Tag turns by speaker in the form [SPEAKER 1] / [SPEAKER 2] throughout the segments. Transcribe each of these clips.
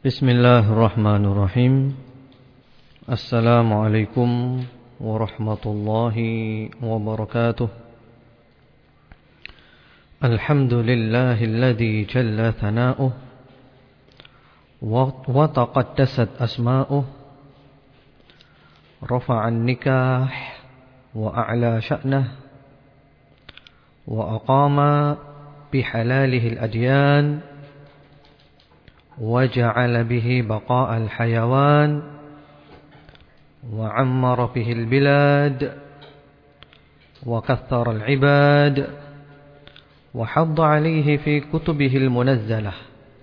[SPEAKER 1] Bismillahirrahmanirrahim. Assalamualaikum warahmatullahi wabarakatuh. Alhamdulillahilladzi jalla thana'uh wa taqaddasat asma'uh, rafa'an nikah wa a'la sya'nah, wa aqama bihalalihi al-adyan, وجعل به بقاء الحيوان وعمر به البلاد وكثر العباد وحض عليه في كتبه المنزلة.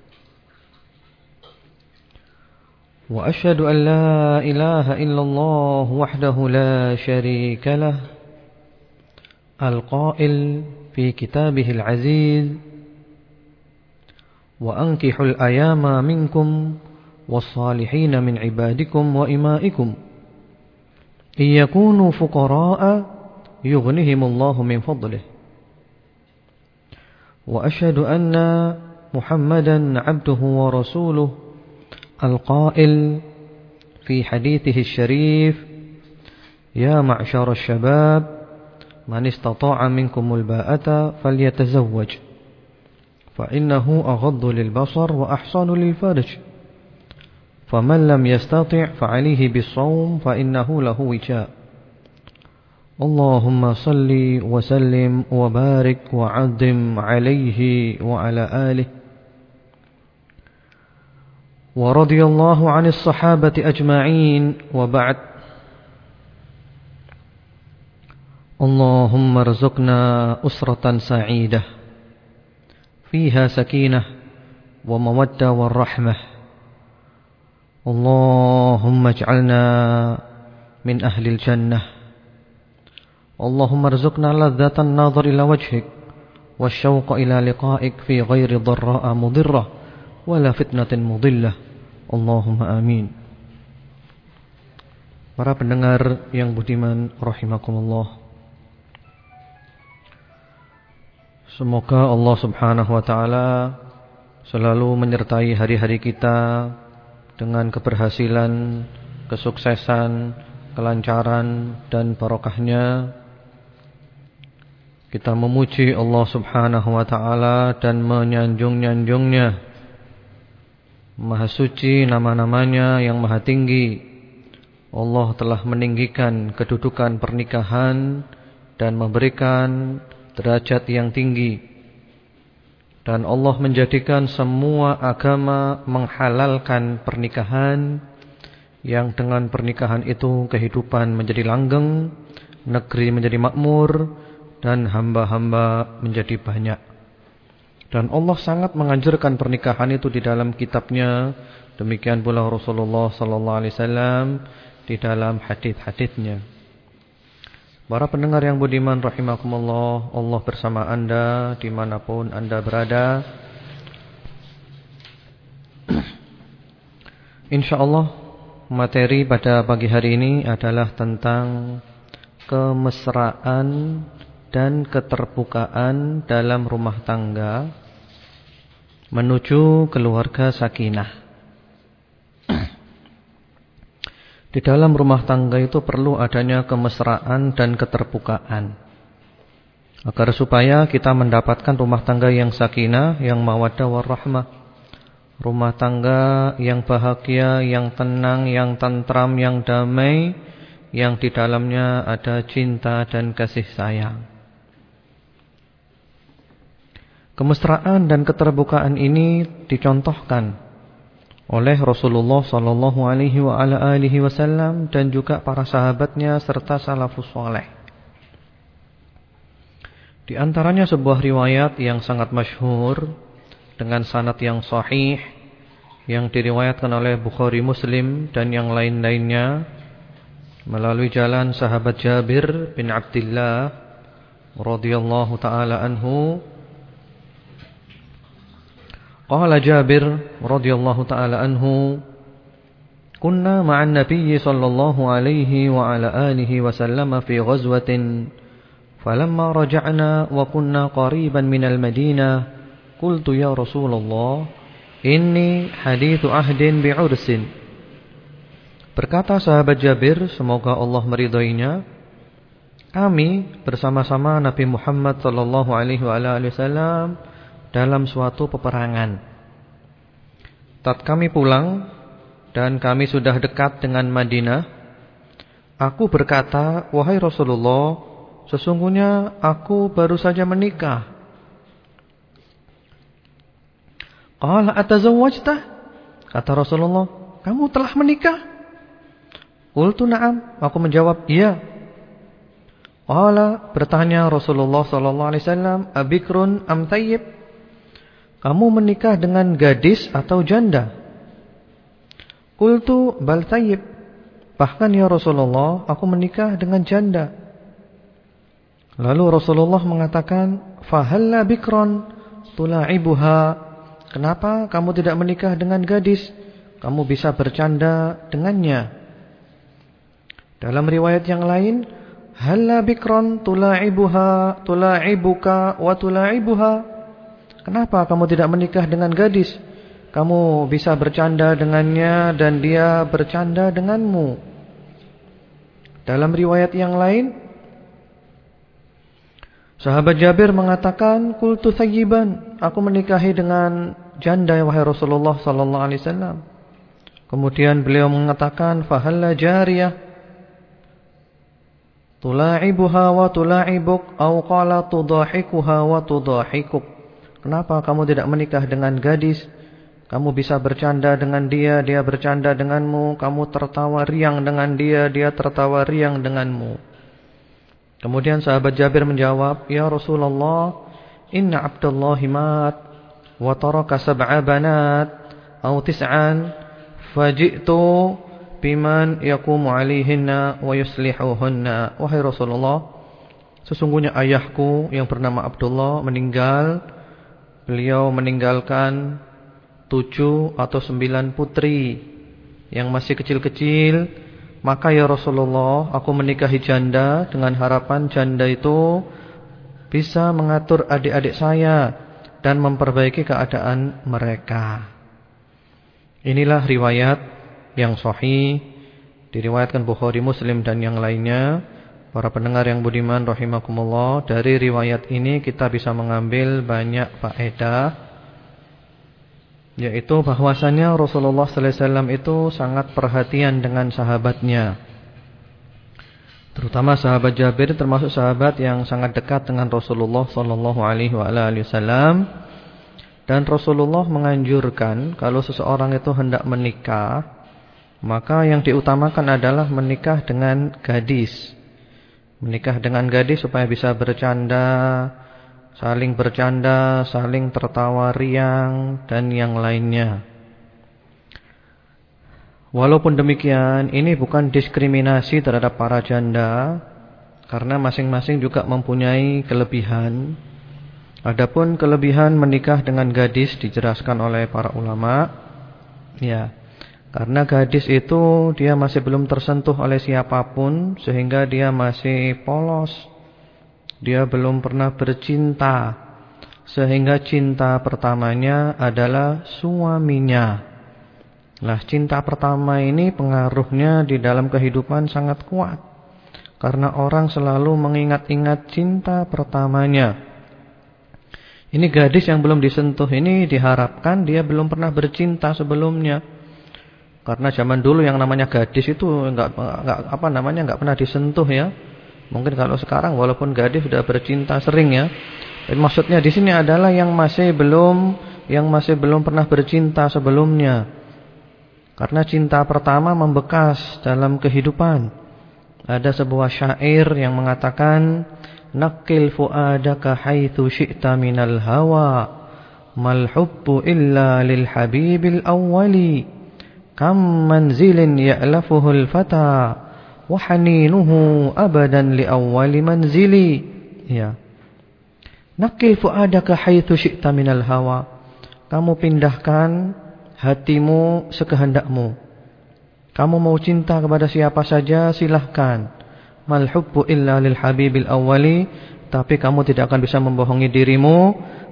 [SPEAKER 1] وأشهد أن لا إله إلا الله وحده لا شريك له القائل في كتابه العزيز وأنكحوا الأيام منكم والصالحين من عبادكم وإمائكم إن يكونوا فقراء يغنهم الله من فضله. وأشهد أن محمدا عبده ورسوله القائل في حديثه الشريف يا معشر الشباب من استطاع منكم الباءة فليتزوج فإنه أغض للبصر وأحصن للفرج فمن لم يستطع فعليه بالصوم فإنه له وجاء. اللهم صل وسلم وبارك وعظم عليه وعلى آله. ورضي الله عن الصحابة أجمعين وبعد. اللهم ارزقنا أسرة سعيدة فيها سكينة ومودة والرحمة. اللهم اجعلنا من أهل الجنة. اللهم ارزقنا لذة النظر إلى وجهك والشوق إلى لقائك في غير ضراء مضرة ولا فتنة مضلة. اللهم آمين. Para pendengar yang budiman rahimakumullah, semoga Allah subhanahu wa ta'ala selalu menyertai hari-hari kita dengan keberhasilan, kesuksesan, kelancaran dan barokahnya. Kita memuji Allah subhanahu wa ta'ala dan menyanjung-nyanjungnya. Maha suci nama-namanya yang maha tinggi. Allah telah meninggikan kedudukan pernikahan dan memberikan derajat yang tinggi, dan Allah menjadikan semua agama menghalalkan pernikahan, yang dengan pernikahan itu kehidupan menjadi langgeng, negeri menjadi makmur, dan hamba-hamba menjadi banyak. Dan Allah sangat menganjurkan pernikahan itu di dalam kitabnya. Demikian pula Rasulullah SAW di dalam hadits-haditsnya. Para pendengar yang budiman rahimakumullah, Allah bersama Anda dimanapun Anda berada. InsyaAllah materi pada pagi hari ini adalah tentang kemesraan dan keterbukaan dalam rumah tangga menuju keluarga sakinah. Di dalam rumah tangga itu perlu adanya kemesraan dan keterbukaan, agar supaya kita mendapatkan rumah tangga yang sakinah, yang mawaddah warahmah. Rumah tangga yang bahagia, yang tenang, yang tentram, yang damai, yang di dalamnya ada cinta dan kasih sayang. Kemesraan dan keterbukaan ini dicontohkan oleh Rasulullah sallallahu alaihi wa ala alihi wasallam dan juga para sahabatnya serta salafus saleh. Di antaranya sebuah riwayat yang sangat masyhur dengan sanad yang sahih yang diriwayatkan oleh Bukhari, Muslim dan yang lain-lainnya melalui jalan sahabat Jabir bin Abdullah radhiyallahu taala anhu. Qala Jabir radhiyallahu taala anhu, kunna ma'an nabiyyi sallallahu alaihi wa ala alihi wa sallama fi ghazwatin falamma raja'na wa kunna qariban minal Madinah qultu ya Rasulullah inni hadithu ahdin bi'ursin. Berkata sahabat Jabir, semoga Allah meridhoinya, kami bersama-sama Nabi Muhammad sallallahu alaihi wasallam dalam suatu peperangan. Tatkala kami pulang dan kami sudah dekat dengan Madinah, aku berkata, wahai Rasulullah, sesungguhnya aku baru saja menikah. Qala atazawwajta? Kata Rasulullah, kamu telah menikah? Qultu na'am, aku menjawab, iya. Qala, bertanya Rasulullah sallallahu alaihi wasallam, abikrun am thayyib? Kamu menikah dengan gadis atau janda? Qultu bal thayyib. Bahkan ya Rasulullah, aku menikah dengan janda. Lalu Rasulullah mengatakan, fahalla bikron tula'ibuha. Kenapa kamu tidak menikah dengan gadis? Kamu bisa bercanda dengannya. Dalam riwayat yang lain, halla bikron tula'ibuha tula'ibuka wa tula'ibuha. Kenapa kamu tidak menikah dengan gadis? Kamu bisa bercanda dengannya dan dia bercanda denganmu. Dalam riwayat yang lain, sahabat Jabir mengatakan, qultu thayyiban, aku menikahi dengan janda wahai Rasulullah sallallahu alaihi wasallam. Kemudian beliau mengatakan, fahalla jariyah tula'ibuha wa tula'ibuk au qala tudahikuha wa tudahikuk. Kenapa kamu tidak menikah dengan gadis? Kamu bisa bercanda dengan dia, dia bercanda denganmu. Kamu tertawa riang dengan dia, dia tertawa riang denganmu. Kemudian sahabat Jabir menjawab, ya Rasulullah, inna Abdullahi mat wa taraka sab'a banat au tis'an faji'tu biman yaqumu alaihinna wa yuslihuhunna. Wahai Rasulullah, sesungguhnya ayahku yang bernama Abdullah meninggal. Beliau meninggalkan 7 atau 9 putri yang masih kecil-kecil. Maka ya Rasulullah, aku menikahi janda dengan harapan janda itu bisa mengatur adik-adik saya dan memperbaiki keadaan mereka. Inilah riwayat yang sahih, diriwayatkan Bukhari, Muslim dan yang lainnya. Para pendengar yang budiman rahimakumullah, dari riwayat ini kita bisa mengambil banyak faedah, yaitu bahwasanya Rasulullah sallallahu alaihi wasallam itu sangat perhatian dengan sahabatnya. Terutama sahabat Jabir termasuk sahabat yang sangat dekat dengan Rasulullah sallallahu alaihi wasallam. Dan Rasulullah menganjurkan kalau seseorang itu hendak menikah, maka yang diutamakan adalah menikah dengan gadis. Menikah dengan gadis supaya bisa bercanda, saling tertawa riang dan yang lainnya. Walaupun demikian, ini bukan diskriminasi terhadap para janda, karena masing-masing juga mempunyai kelebihan. Adapun kelebihan menikah dengan gadis dijelaskan oleh para ulama, ya, karena gadis itu dia masih belum tersentuh oleh siapapun, sehingga dia masih polos. Dia belum pernah bercinta, sehingga cinta pertamanya adalah suaminya. Nah, cinta pertama ini pengaruhnya di dalam kehidupan sangat kuat, karena orang selalu mengingat-ingat cinta pertamanya. Ini gadis yang belum disentuh ini diharapkan dia belum pernah bercinta sebelumnya. Karena zaman dulu yang namanya gadis itu enggak pernah disentuh ya. Mungkin kalau sekarang walaupun gadis sudah bercinta sering ya. Tapi maksudnya di sini adalah yang masih belum pernah bercinta sebelumnya. Karena cinta pertama membekas dalam kehidupan. Ada sebuah syair yang mengatakan, naqil fuadaka haitsu syi'ta minal hawa mal hubbu illa lil habibil awwali. Kam manzilin ya'lafuhul fata wa haninuhu abadan li awwali manzili. Ya. Naqil fuadaka haitsu syi'ta minal hawa. Kamu pindahkan hatimu sekehendakmu. Kamu mau cinta kepada siapa saja silahkan. Mal hubbu illa lil habibil awwali. Tapi kamu tidak akan bisa membohongi dirimu.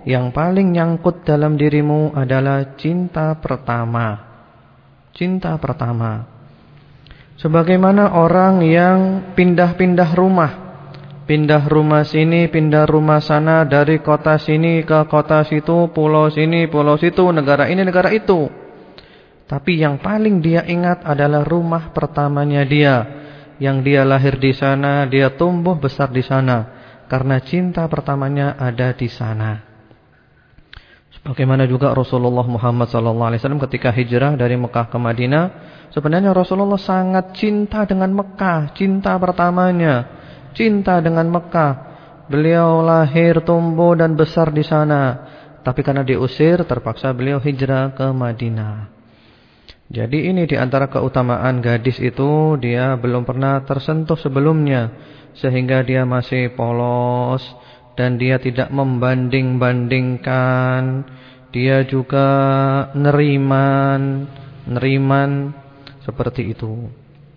[SPEAKER 1] yang paling nyangkut dalam dirimu adalah cinta pertama. Cinta pertama. Sebagaimana orang yang pindah-pindah rumah. Pindah rumah sini, pindah rumah sana, dari kota sini ke kota situ, pulau sini, pulau situ, negara ini, negara itu. Tapi yang paling dia ingat adalah rumah pertamanya dia. Yang dia lahir di sana, dia tumbuh besar di sana. Karena cinta pertamanya ada di sana. Sebagaimana juga Rasulullah Muhammad SAW ketika hijrah dari Mekah ke Madinah. Sebenarnya Rasulullah sangat cinta dengan Mekah. Cinta pertamanya. Cinta dengan Mekah. Beliau lahir, tumbuh dan besar di sana. Tapi karena diusir, terpaksa beliau hijrah ke Madinah. Jadi ini diantara keutamaan gadis itu, dia belum pernah tersentuh sebelumnya, sehingga dia masih polos dan dia tidak membanding-bandingkan. Dia juga neriman seperti itu.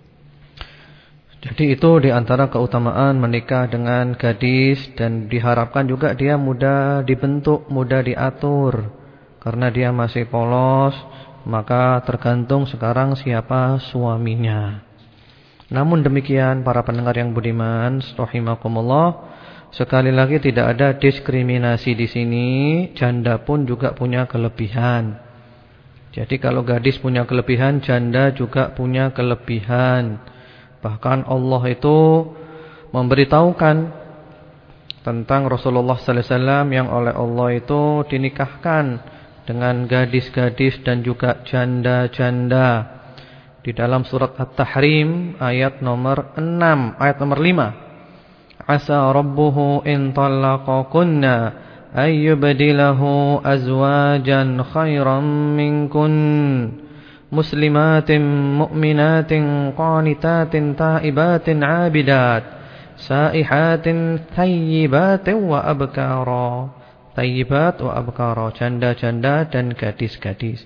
[SPEAKER 1] Jadi itu diantara keutamaan menikah dengan gadis, dan diharapkan juga dia mudah dibentuk, mudah diatur. Karena dia masih polos, maka tergantung sekarang siapa suaminya. Namun demikian para pendengar yang budiman, rahimakumullah, sekali lagi tidak ada diskriminasi di sini. Janda pun juga punya kelebihan. Jadi kalau gadis punya kelebihan, janda juga punya kelebihan. Bahkan Allah itu memberitahukan tentang Rasulullah sallallahu alaihi wasallam yang oleh Allah itu dinikahkan dengan gadis-gadis dan juga janda-janda. Di dalam surat At-Tahrim ayat nomor 6, ayat nomor 5. Asa rabbuhu in talaqakunna ayyubdilahu azwajan khairan minkun muslimatin mu'minatin qanitatin taibatin abidat saihatin thayyibatin wa abkara. Thayyibat wa abkara, janda-janda dan gadis-gadis.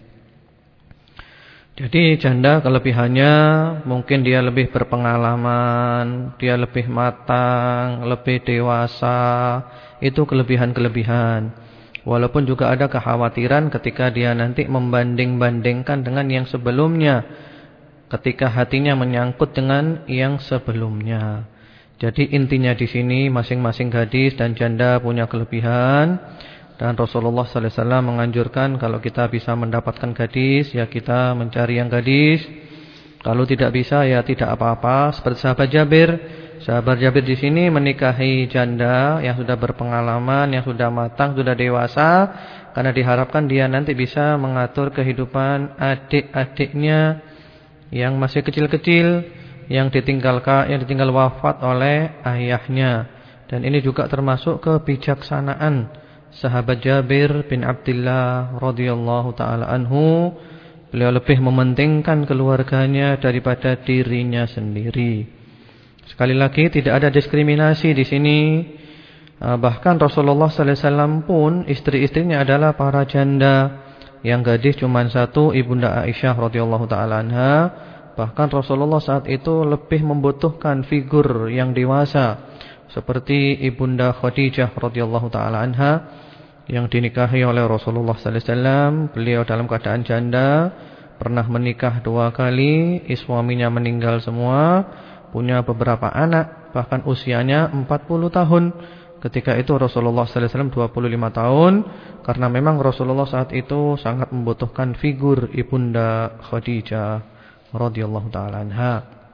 [SPEAKER 1] Jadi janda kelebihannya mungkin dia lebih berpengalaman, dia lebih matang, lebih dewasa. Itu kelebihan-kelebihan. Walaupun juga ada kekhawatiran ketika dia nanti membanding-bandingkan dengan yang sebelumnya, ketika hatinya menyangkut dengan yang sebelumnya. Jadi intinya di sini masing-masing gadis dan janda punya kelebihan. Dan Rasulullah sallallahu alaihi wasallam menganjurkan kalau kita bisa mendapatkan gadis, ya kita mencari yang gadis. Kalau tidak bisa ya tidak apa-apa. Seperti sahabat Jabir. Sahabat Jabir di sini menikahi janda yang sudah berpengalaman, yang sudah matang, sudah dewasa, karena diharapkan dia nanti bisa mengatur kehidupan adik-adiknya yang masih kecil-kecil, yang ditinggal wafat oleh ayahnya. Dan ini juga termasuk kebijaksanaan sahabat Jabir bin Abdullah radhiyallahu taala anhu. Beliau lebih mementingkan keluarganya daripada dirinya sendiri. Sekali lagi tidak ada diskriminasi di sini. Bahkan Rasulullah sallallahu alaihi wasallam pun istri-istrinya adalah para janda. Yang gadis cuma satu, Ibunda Aisyah radhiyallahu taala anha. Bahkan Rasulullah saat itu lebih membutuhkan figur yang dewasa seperti Ibunda Khadijah radhiyallahu taala anha yang dinikahi oleh Rasulullah sallallahu alaihi wasallam. Beliau dalam keadaan janda, pernah menikah 2 kali, suaminya meninggal semua, punya beberapa anak, bahkan usianya 40 tahun. Ketika itu Rasulullah sallallahu alaihi wasallam 25 tahun, karena memang Rasulullah saat itu sangat membutuhkan figur Ibunda Khadijah radhiyallahu taala anha.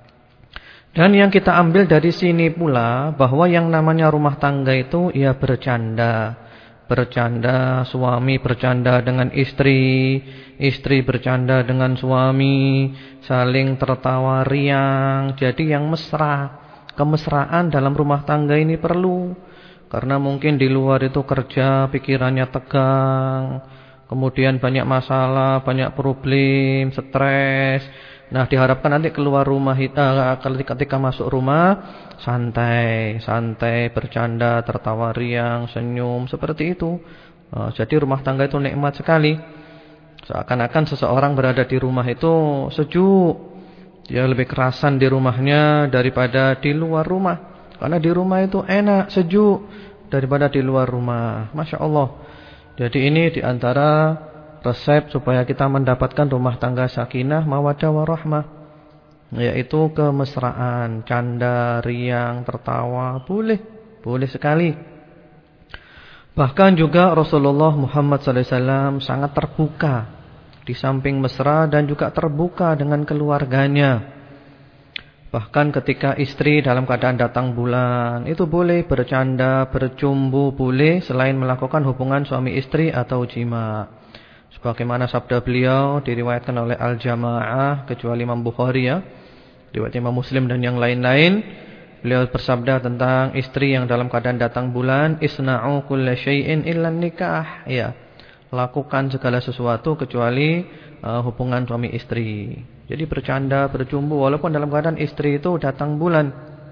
[SPEAKER 1] Dan yang kita ambil dari sini pula bahwa yang namanya rumah tangga itu ya bercanda. Bercanda, suami bercanda dengan istri, istri bercanda dengan suami, saling tertawa riang. Jadi yang mesra, kemesraan dalam rumah tangga ini perlu. Karena mungkin di luar itu kerja, pikirannya tegang, kemudian banyak masalah, banyak problem, stres. Nah diharapkan nanti keluar rumah, ketika masuk rumah santai, bercanda, tertawa riang, senyum, seperti itu. Jadi rumah tangga itu nikmat sekali. Seakan-akan seseorang berada di rumah itu sejuk. Dia lebih kerasan di rumahnya daripada di luar rumah. Karena di rumah itu enak, sejuk daripada di luar rumah. Masya Allah. Jadi ini diantara resep supaya kita mendapatkan rumah tangga sakinah, mawaddah warahmah, yaitu kemesraan, canda, riang, tertawa, boleh sekali. Bahkan juga Rasulullah Muhammad SAW sangat terbuka, di samping mesra dan juga terbuka dengan keluarganya. Bahkan ketika istri dalam keadaan datang bulan, itu boleh bercanda, bercumbu, boleh selain melakukan hubungan suami istri atau jima. Sebagaimana sabda beliau diriwayatkan oleh Al-Jamaah kecuali Imam Bukhari ya, riwayat Imam Muslim dan yang lain-lain. Beliau bersabda tentang istri yang dalam keadaan datang bulan, isna'u kulla syai'in illa nikah. Ya, lakukan segala sesuatu kecuali hubungan suami istri. Jadi bercanda, bercumbu walaupun dalam keadaan istri itu datang bulan.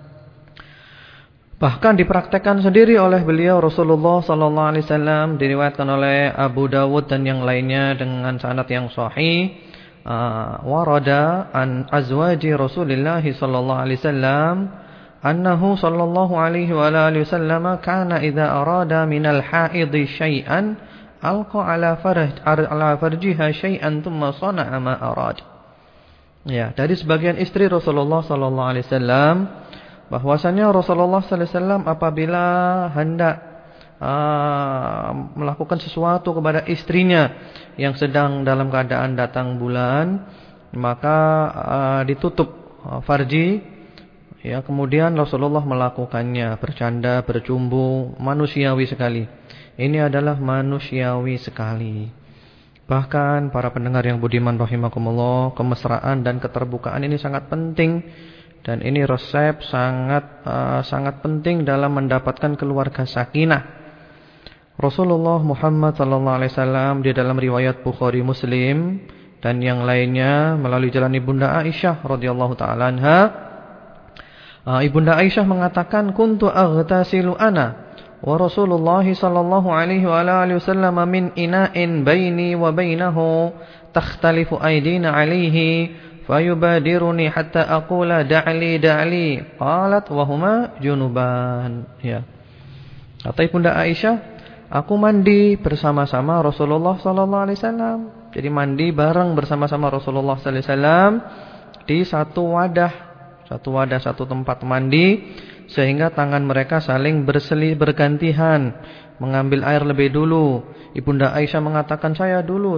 [SPEAKER 1] Bahkan dipraktekkan sendiri oleh beliau Rasulullah sallallahu alaihi wasallam, diriwayatkan oleh Abu Dawud dan yang lainnya dengan sanad yang sahih. Warada an azwaji Rasulillah sallallahu alaihi wasallam annahu sallallahu alaihi wa alihi wasallam kana idza arada minal haidhi syai'an alqa ala farjiha syai'an thumma sana'a ma arada. Ya, dari sebagian istri Rasulullah sallallahu alaihi wasallam bahwasanya Rasulullah sallallahu alaihi wasallam apabila hendak melakukan sesuatu kepada istrinya yang sedang dalam keadaan datang bulan, maka ditutup farji, ya, kemudian Rasulullah melakukannya, bercanda, bercumbu, manusiawi sekali. Ini adalah manusiawi sekali. Bahkan para pendengar yang budiman rahimakumullah, kemesraan dan keterbukaan ini sangat penting, dan ini resep sangat penting dalam mendapatkan keluarga sakinah. Rasulullah Muhammad sallallahu alaihi wasallam di dalam riwayat Bukhari Muslim dan yang lainnya melalui jalan Ibunda Aisyah radhiyallahu taala anha, Ibunda Aisyah mengatakan, kuntu aghtasilu ana wa Rasulullah sallallahu alaihi wa alihi wasallam min ina'in baini wa bainahu takhtalifu aydina alaihi fayubadiruni hatta aqula da'li qalat wa huma junuban. Ya. Kata Ibunda Aisyah, aku mandi bersama-sama Rasulullah sallallahu alaihi wasallam. Jadi mandi bareng bersama-sama Rasulullah sallallahu alaihi wasallam di satu tempat mandi, sehingga tangan mereka saling bergantian mengambil air lebih dulu. Ibunda Aisyah mengatakan, saya dulu.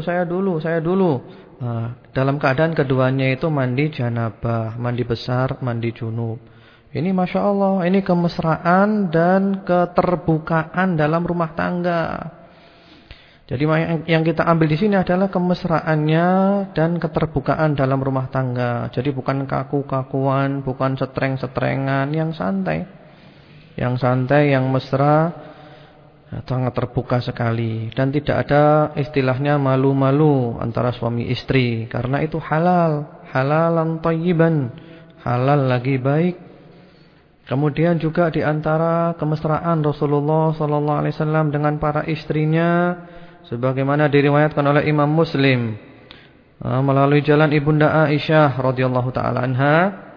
[SPEAKER 1] Dalam keadaan keduanya itu mandi janabah, mandi besar, mandi junub. Ini Masya Allah, ini kemesraan dan keterbukaan dalam rumah tangga. Jadi yang kita ambil di sini adalah kemesraannya dan keterbukaan dalam rumah tangga. Jadi bukan kaku-kakuan, bukan setreng-setrengan, yang santai. Yang santai, yang mesra, sangat terbuka sekali. Dan tidak ada istilahnya malu-malu antara suami istri, karena itu halal, halalan thayyiban, halal lagi baik. Kemudian juga di antara kemesraan Rasulullah sallallahu alaihi wasallam dengan para istrinya, sebagaimana diriwayatkan oleh Imam Muslim melalui jalan Ibunda Aisyah radhiyallahu taala anha.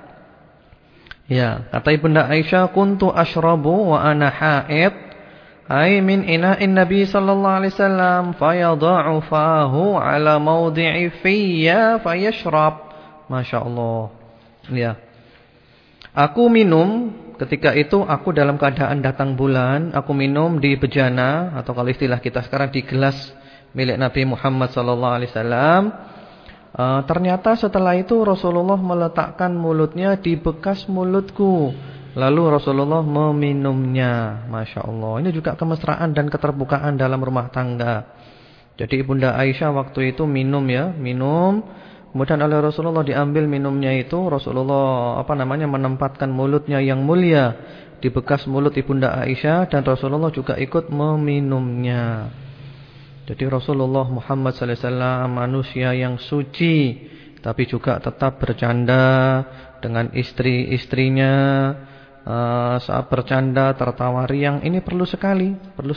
[SPEAKER 1] Ya, kata Ibunda Aisyah, kuntu ashrabu wa ana haid ay min ina'in Nabi sallallahu alaihi wasallam fayadha'u fahu ala mawdi'i fiyya fayashrab. Masyaallah. Ya. Aku minum ketika itu, aku dalam keadaan datang bulan, aku minum di bejana, atau kalau istilah kita sekarang di gelas milik Nabi Muhammad SAW. Ternyata setelah itu Rasulullah meletakkan mulutnya di bekas mulutku, lalu Rasulullah meminumnya. Masya Allah, ini juga kemesraan dan keterbukaan dalam rumah tangga. Jadi Ibunda Aisyah waktu itu minum. Kemudian oleh Rasulullah diambil minumnya itu, Rasulullah menempatkan mulutnya yang mulia di bekas mulut Ibunda Aisyah, dan Rasulullah juga ikut meminumnya. Jadi Rasulullah Muhammad sallallahu alaihi wasallam manusia yang suci, tapi juga tetap bercanda dengan istri-istrinya. Saat bercanda, tertawa riang, ini perlu sekali.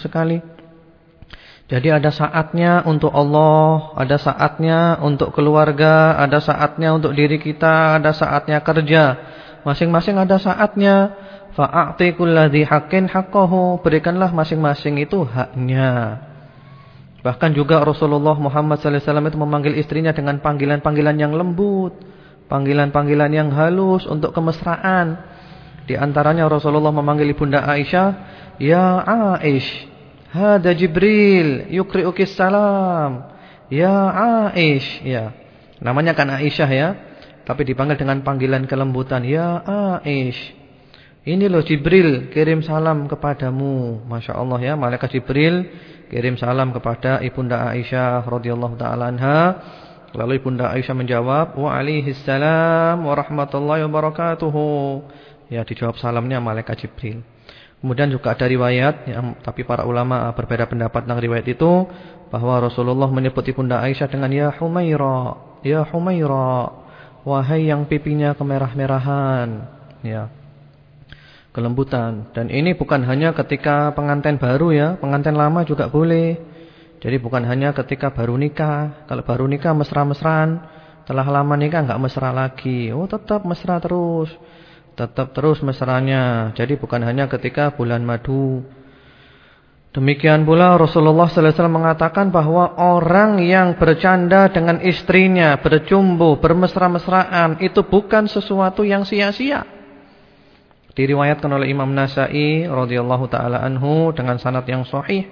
[SPEAKER 1] Jadi ada saatnya untuk Allah, ada saatnya untuk keluarga, ada saatnya untuk diri kita, ada saatnya kerja. Masing-masing ada saatnya. Fa'ati kulladzi haqqin haqqahu, berikanlah masing-masing itu haknya. Bahkan juga Rasulullah Muhammad SAW itu memanggil istrinya dengan panggilan-panggilan yang lembut, panggilan-panggilan yang halus untuk kemesraan. Di antaranya Rasulullah memanggil Ibunda Aisyah, "Ya Aish, hada Jibril yukri'ukis salam." Ya Aish, ya. Namanya kan Aisyah ya, tapi dipanggil dengan panggilan kelembutan, "Ya Aish. Ini loh Jibril kirim salam kepadamu." Masya Allah ya, malaikat Jibril kirim salam kepada Ibunda Aisyah radhiyallahu taala anha. Lalu Ibunda Aisyah menjawab, "Waalaikumsalam warahmatullahi wabarakatuh." Ya, dijawab salamnya malaikat Jibril. Kemudian juga ada riwayat tapi para ulama berbeda pendapat tentang riwayat itu, bahwa Rasulullah menyebut Ibunda Aisyah dengan "Ya Humaira, ya Humaira, wahai yang pipinya kemerah-merahan." Ya. Kelembutan. Dan ini bukan hanya ketika pengantin baru ya, pengantin lama juga boleh. Jadi bukan hanya ketika baru nikah. Kalau baru nikah mesra-mesraan, setelah lama nikah enggak mesra lagi. Oh, tetap mesra terus. Tetap terus mesranya. Jadi bukan hanya ketika bulan madu. Demikian pula Rasulullah sallallahu alaihi wasallam mengatakan bahwa orang yang bercanda dengan istrinya, bercumbu, bermesra-mesraan itu bukan sesuatu yang sia-sia. Diriwayatkan oleh Imam Nasa'i radhiyallahu taala anhu dengan sanad yang sahih.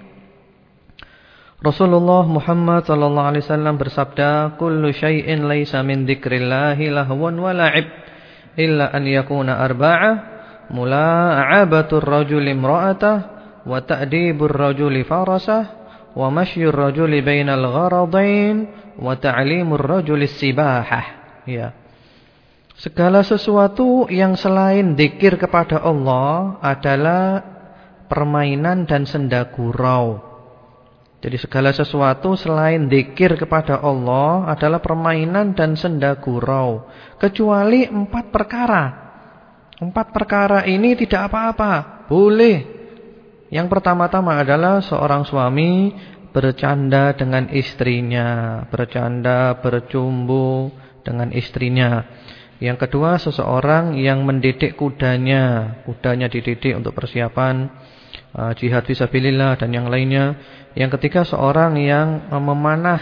[SPEAKER 1] Rasulullah Muhammad sallallahu alaihi wasallam bersabda, "Kullu syai'in laisa min dzikrillahi lahwun wa la'ib." Illa an yakuna arba'ah, mula'abatur rajuli imra'atah, wa ta'dibur rajuli farasah, wa mashyur rajuli bainal gharadain, wa ta'limur rajuli sibahah. Ya. Segala sesuatu yang selain dzikir kepada Allah adalah permainan dan senda gurau. Jadi segala sesuatu selain dzikir kepada Allah adalah permainan dan senda gurau. Kecuali 4 perkara. 4 perkara ini tidak apa-apa, boleh. Yang pertama-tama adalah seorang suami bercanda dengan istrinya, bercanda, bercumbu dengan istrinya. Yang kedua, seseorang yang mendidik kudanya dididik untuk persiapan jihad fisabilillah dan yang lainnya. Yang ketiga, seorang yang memanah.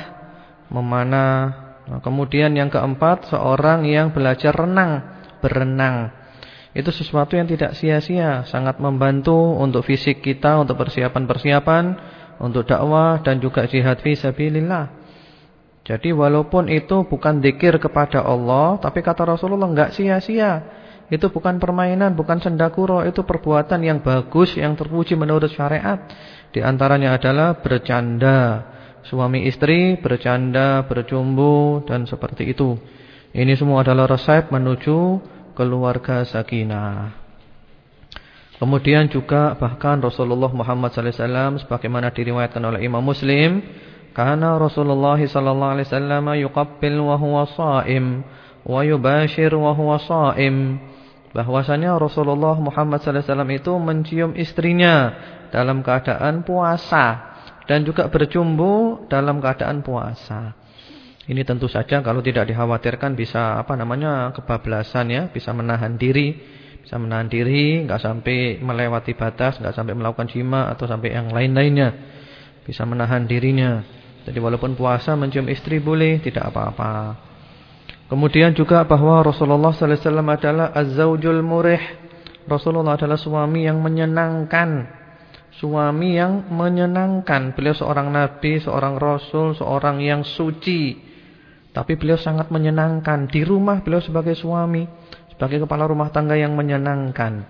[SPEAKER 1] Kemudian yang keempat, seorang yang belajar berenang. Itu sesuatu yang tidak sia-sia, sangat membantu untuk fisik kita, untuk persiapan-persiapan, untuk dakwah dan juga jihad fisabilillah. Jadi walaupun itu bukan dzikir kepada Allah, tapi kata Rasulullah enggak sia-sia. Itu bukan permainan, bukan sendakuro, itu perbuatan yang bagus, yang terpuji menurut syariat. Di antaranya adalah bercanda. Suami istri bercanda, bercumbu dan seperti itu. Ini semua adalah resep menuju keluarga sakinah. Kemudian juga bahkan Rasulullah Muhammad sallallahu alaihi wasallam sebagaimana diriwayatkan oleh Imam Muslim, kana Rasulullah sallallahu alaihi wasallam yuqabbil wa huwa shaim wa yubashir wa huwa shaim. Bahwasanya Rasulullah Muhammad sallallahu alaihi wasallam itu mencium istrinya dalam keadaan puasa dan juga bercumbu dalam keadaan puasa. Ini tentu saja kalau tidak dikhawatirkan bisa kebablasan ya, bisa menahan diri, enggak sampai melewati batas, enggak sampai melakukan jima atau sampai yang lain-lainnya. Bisa menahan dirinya. Jadi walaupun puasa mencium istri boleh, tidak apa-apa. Kemudian juga bahwa Rasulullah sallallahu alaihi wasallam adalah az-zaujul murih. Rasulullah adalah suami yang menyenangkan. Suami yang menyenangkan. Beliau seorang nabi, seorang rasul, seorang yang suci. Tapi beliau sangat menyenangkan. Di rumah beliau sebagai suami, sebagai kepala rumah tangga yang menyenangkan.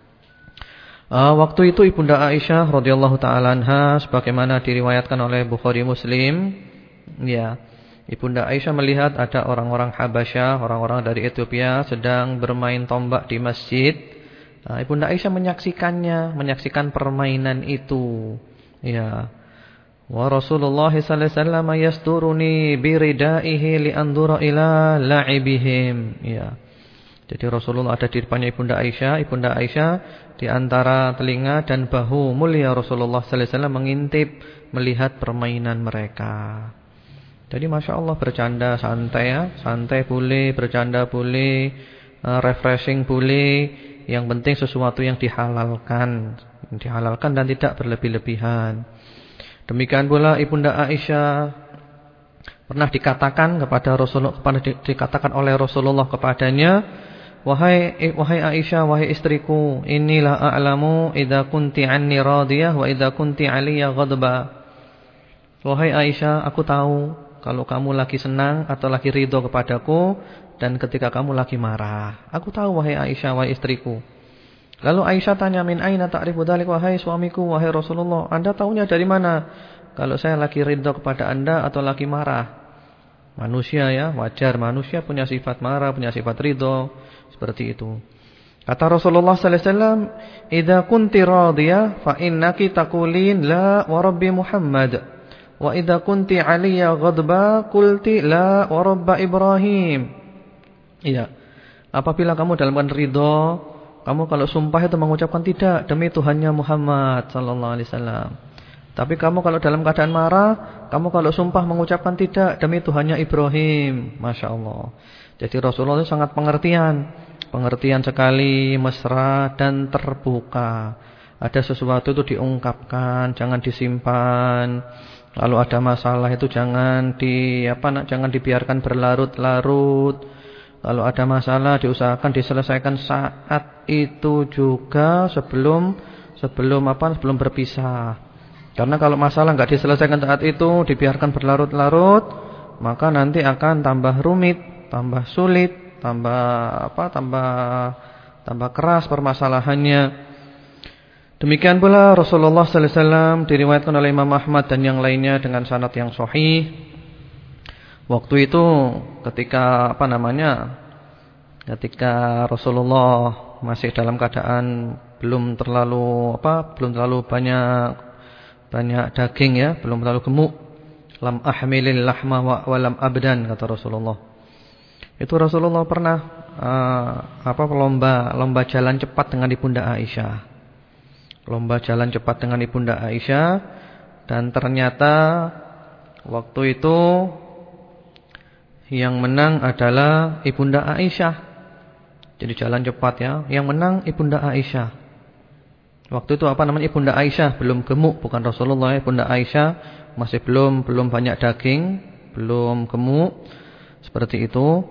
[SPEAKER 1] Waktu itu Ibunda Aisyah radhiyallahu taala anha sebagaimana diriwayatkan oleh Bukhari Muslim, ya. Ibunda Aisyah melihat ada orang-orang Habasyah, orang-orang dari Ethiopia sedang bermain tombak di masjid. Ibunda Aisyah menyaksikan permainan itu. Ya. Wa Rasulullah sallallahu alaihi wasallam yasturuni biridaihi li andura ila la'ibihim. Ya. Jadi Rasulullah ada di depannya Ibunda Aisyah. Ibunda Aisyah di antara telinga dan bahu mulia Rasulullah sallallahu alaihi wasallam mengintip melihat permainan mereka. Jadi Masya Allah bercanda santai ya. Santai boleh, bercanda boleh, refreshing boleh. Yang penting sesuatu yang dihalalkan dan tidak berlebih-lebihan. Demikian pula Ibunda Aisyah pernah dikatakan kepada Rasulullah, dikatakan oleh Rasulullah kepadanya, wahai Aisyah, wahai istriku, inilah a'lamu idza kunti anni radiyah wa idza kunti alayya ghadba. Wahai Aisyah, aku tahu kalau kamu lagi senang atau lagi ridho kepadaku, dan ketika kamu lagi marah. Aku tahu wahai Aisyah, wahai istriku. Lalu Aisyah tanya, min aina ta'rifu dzalik, wahai suamiku, wahai Rasulullah, Anda tahunya dari mana kalau saya lagi ridho kepada Anda atau lagi marah? Manusia ya, wajar, manusia punya sifat marah, punya sifat ridho, seperti itu. Kata Rasulullah sallallahu alaihi wasallam, "Idza kunti radiyah fa innaki taqulin la wa rabbi Muhammad, wa idza kunti 'alayya ghadba qulti la wa rabb Ibrahim." Iya. Apabila kamu dalam keadaan ridho, kamu kalau sumpah itu mengucapkan tidak demi Tuhannya Muhammad sallallahu alaihi wasallam. Tapi kamu kalau dalam keadaan marah, kamu kalau sumpah mengucapkan tidak demi Tuhannya Ibrahim. Masya Allah. Jadi Rasulullah itu sangat pengertian sekali, mesra dan terbuka. Ada sesuatu itu diungkapkan, jangan disimpan. Lalu ada masalah itu jangan dibiarkan berlarut-larut. Kalau ada masalah diusahakan diselesaikan saat itu juga sebelum berpisah. Karena kalau masalah enggak diselesaikan saat itu, dibiarkan berlarut-larut, maka nanti akan tambah rumit, tambah sulit, tambah keras permasalahannya. Demikian pula Rasulullah sallallahu alaihi wasallam diriwayatkan oleh Imam Ahmad dan yang lainnya dengan sanad yang sahih. Waktu itu ketika Rasulullah masih dalam keadaan belum terlalu banyak daging ya, belum terlalu gemuk. Lam ahmilil lahma wa lam abdan, kata Rasulullah. Itu Rasulullah pernah lomba jalan cepat dengan Ibunda Aisyah. Lomba jalan cepat dengan Ibunda Aisyah, dan ternyata waktu itu yang menang adalah Ibunda Aisyah. Jadi jalan cepat ya, yang menang Ibunda Aisyah. Waktu itu Ibunda Aisyah belum gemuk, bukan Rasulullah. Ibunda Aisyah masih belum banyak daging, belum gemuk. Seperti itu.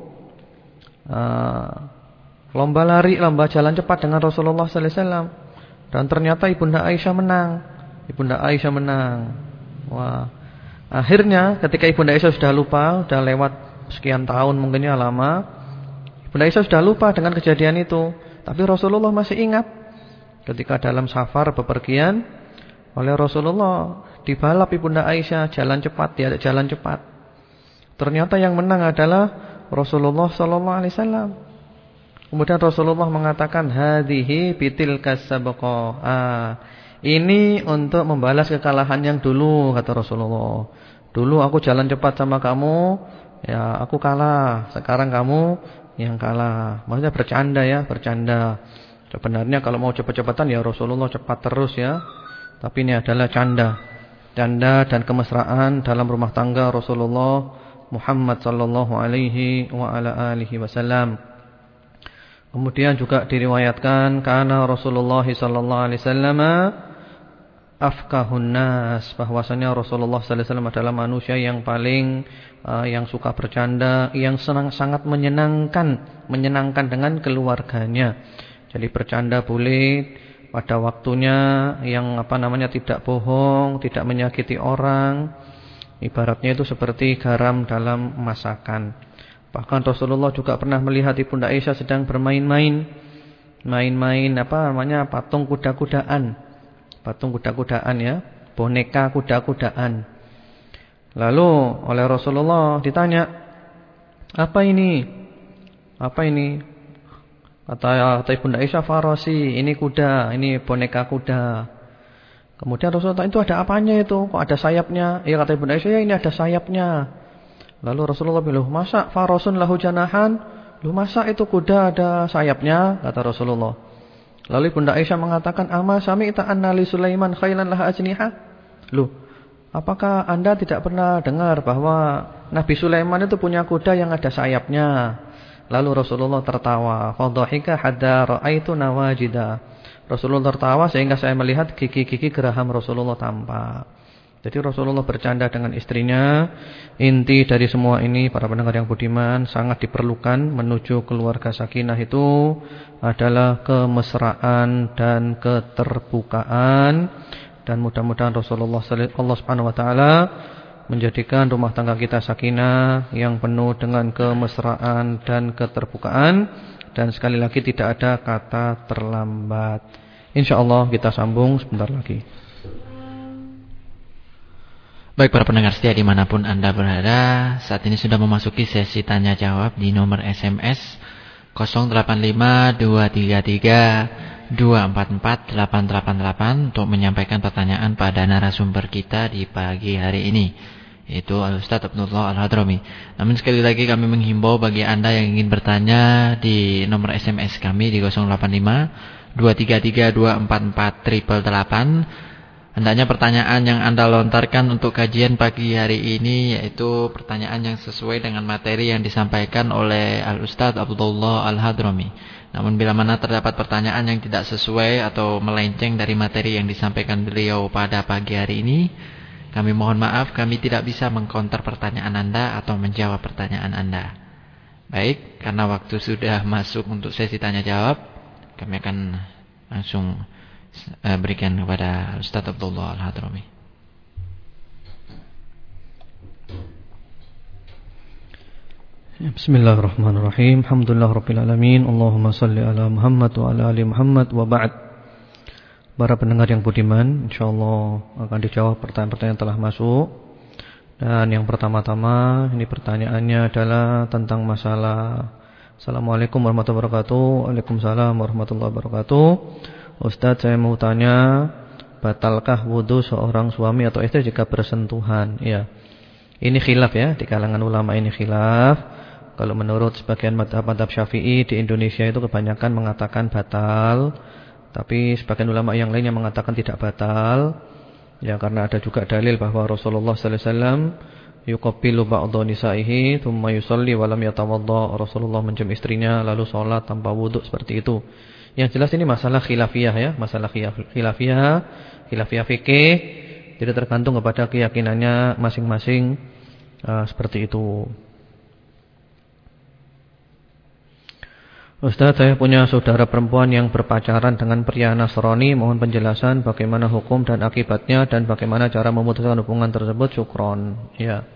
[SPEAKER 1] Lomba lari, lomba jalan cepat dengan Rasulullah sallallahu alaihi wasallam. Dan ternyata Ibunda Aisyah menang. Ibunda Aisyah menang. Wah. Akhirnya ketika Ibunda Aisyah sudah lupa, sudah lewat sekian tahun mungkinnya lama, Ibunda Aisyah sudah lupa dengan kejadian itu. Tapi Rasulullah masih ingat. Ketika dalam safar bepergian oleh Rasulullah, dibalap Ibunda Aisyah jalan cepat, diajak jalan cepat. Ternyata yang menang adalah Rasulullah sallallahu alaihi wasallam. Kemudian Rasulullah mengatakan, hadhihi bitilkas sabaqah. Ini untuk membalas kekalahan yang dulu, kata Rasulullah. Dulu aku jalan cepat sama kamu, ya aku kalah. Sekarang kamu yang kalah. Maksudnya bercanda ya, bercanda. Sebenarnya kalau mau cepat-cepatan ya Rasulullah cepat terus ya. Tapi ini adalah canda. Canda dan kemesraan dalam rumah tangga Rasulullah Muhammad sallallahu alaihi wa ala alihi wasallam. Kemudian juga diriwayatkan karena Rasulullah sallallahu alaihi wasallam afqahun nas, bahwasanya Rasulullah sallallahu alaihi wasallam adalah manusia yang paling yang suka bercanda, yang sangat menyenangkan dengan keluarganya. Jadi bercanda boleh pada waktunya, yang tidak bohong, tidak menyakiti orang. Ibaratnya itu seperti garam dalam masakan. Bahkan Rasulullah juga pernah melihat Ibunda Aisyah sedang bermain-main patung kuda-kudaan. Patung kuda-kudaan ya, boneka kuda-kudaan. Lalu oleh Rasulullah ditanya, "Apa ini?" Kata Ibunda Aisyah, "Farasi, ini kuda, ini boneka kuda." Kemudian Rasulullah, "Itu ada apanya itu? Kok ada sayapnya?" Ya kata Ibunda Aisyah, "Ya ini ada sayapnya." Lalu Rasulullah bilang, "Masa farasun lahu janahan? Lu masa itu kuda ada sayapnya?" Kata Rasulullah. Lalu Ibunda Aisyah mengatakan, "Ama sami'ta anna li Sulaiman khailan laha ajniha?" Loh, apakah Anda tidak pernah dengar bahwa Nabi Sulaiman itu punya kuda yang ada sayapnya? Lalu Rasulullah tertawa. Fadhahika hatta ra'aitu nawajida. Rasulullah tertawa sehingga saya melihat gigi-gigi geraham Rasulullah tampak. Jadi Rasulullah bercanda dengan istrinya. Inti dari semua ini para pendengar yang budiman, sangat diperlukan menuju keluarga sakinah itu adalah kemesraan dan keterbukaan. Dan mudah-mudahan Rasulullah Allah Subhanahu wa taala menjadikan rumah tangga kita sakinah yang penuh dengan kemesraan dan keterbukaan, dan sekali lagi tidak ada kata terlambat. Insyaallah kita sambung sebentar lagi.
[SPEAKER 2] Baik para pendengar setia dimanapun Anda berada, saat ini sudah memasuki sesi tanya jawab di nomor SMS 085233244888 untuk menyampaikan pertanyaan pada narasumber kita di pagi hari ini, yaitu Al-Ustaz Abdullah Al-Hadrami. Namun sekali lagi kami menghimbau bagi Anda yang ingin bertanya di nomor SMS kami di 085233244888. Hendaknya pertanyaan yang Anda lontarkan untuk kajian pagi hari ini yaitu pertanyaan yang sesuai dengan materi yang disampaikan oleh Al-Ustaz Abdullah Al-Hadrami. Namun bila mana terdapat pertanyaan yang tidak sesuai atau melenceng dari materi yang disampaikan beliau pada pagi hari ini, kami mohon maaf, kami tidak bisa mengcounter pertanyaan Anda atau menjawab pertanyaan Anda. Baik, karena waktu sudah masuk untuk sesi tanya jawab, kami akan langsung berikan kepada Ustaz Abdullah Al-Hadrami.
[SPEAKER 1] Bismillahirrahmanirrahim. Alhamdulillahirabbil alamin. Allahumma shalli ala Muhammad wa ala ali Muhammad wa ba'd. Para pendengar yang budiman, insyaallah akan dijawab pertanyaan-pertanyaan yang telah masuk. Dan yang pertama-tama ini pertanyaannya adalah tentang masalah Assalamualaikum warahmatullahi wabarakatuh. Waalaikumsalam warahmatullahi wabarakatuh. Ustaz, saya mau tanya, batalkah wudu seorang suami atau istri jika bersentuhan? Ya. Ini khilaf ya, di kalangan ulama ini khilaf. Kalau menurut sebagian mazhab Syafi'i di Indonesia itu kebanyakan mengatakan batal, tapi sebagian ulama yang lainnya mengatakan tidak batal. Ya, karena ada juga dalil bahwa Rasulullah sallallahu alaihi wasallam yuqabbilu ba'dha nisaihi tsumma yusalli wa lam yatawadda. Rasulullah mencium istrinya lalu salat tanpa wudu seperti itu. Yang jelas ini masalah khilafiyah ya, masalah khilafiyah fikih, jadi tergantung kepada keyakinannya masing-masing seperti itu. Ustaz, saya punya saudara perempuan yang berpacaran dengan pria Nasrani, mohon penjelasan bagaimana hukum dan akibatnya dan bagaimana cara memutuskan hubungan tersebut. Syukron. Ya.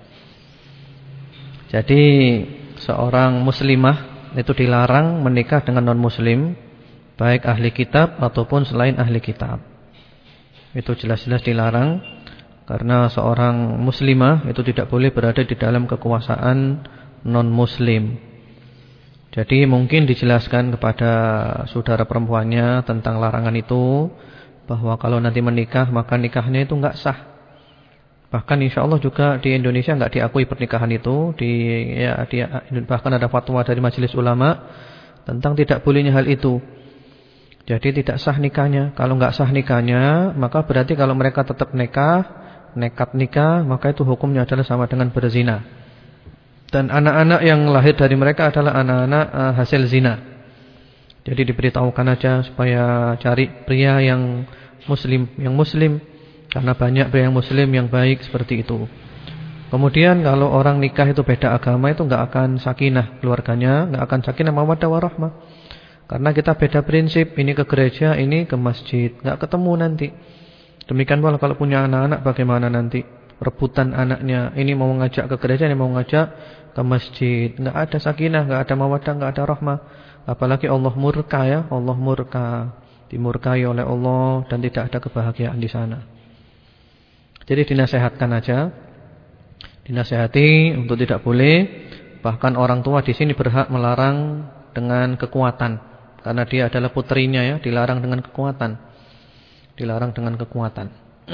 [SPEAKER 1] Jadi seorang muslimah itu dilarang menikah dengan non-muslim, baik ahli kitab ataupun selain ahli kitab. Itu jelas-jelas dilarang, karena seorang muslimah itu tidak boleh berada di dalam kekuasaan non-muslim. Jadi mungkin dijelaskan kepada saudara perempuannya tentang larangan itu, bahwa kalau nanti menikah maka nikahnya itu enggak sah. Bahkan insya Allah juga di Indonesia enggak diakui pernikahan itu. Bahkan ada fatwa dari majelis ulama tentang tidak bolehnya hal itu. Jadi tidak sah nikahnya. Kalau enggak sah nikahnya, maka berarti kalau mereka tetap nekat nikah, maka itu hukumnya adalah sama dengan berzina. Dan anak-anak yang lahir dari mereka adalah anak-anak hasil zina. Jadi diberitahukan aja supaya cari pria yang muslim, karena banyak pria yang muslim yang baik seperti itu. Kemudian kalau orang nikah itu beda agama, itu enggak akan sakinah keluarganya, enggak akan sakinah mawaddah warahmah. Karena kita beda prinsip, ini ke gereja, ini ke masjid, enggak ketemu nanti. Demikian pula kalau punya anak-anak bagaimana nanti? Rebutan anaknya, ini mau ngajak ke gereja, ini mau ngajak ke masjid. Enggak ada sakinah, enggak ada mawaddah, enggak ada rahmah. Apalagi Allah murka ya, Allah murka. Dimurkai oleh Allah dan tidak ada kebahagiaan di sana. Jadi dinasihatkan aja. Dinasihati untuk tidak boleh. Bahkan orang tua di sini berhak melarang dengan kekuatan. Karena dia adalah putrinya ya, dilarang dengan kekuatan. Dilarang dengan kekuatan.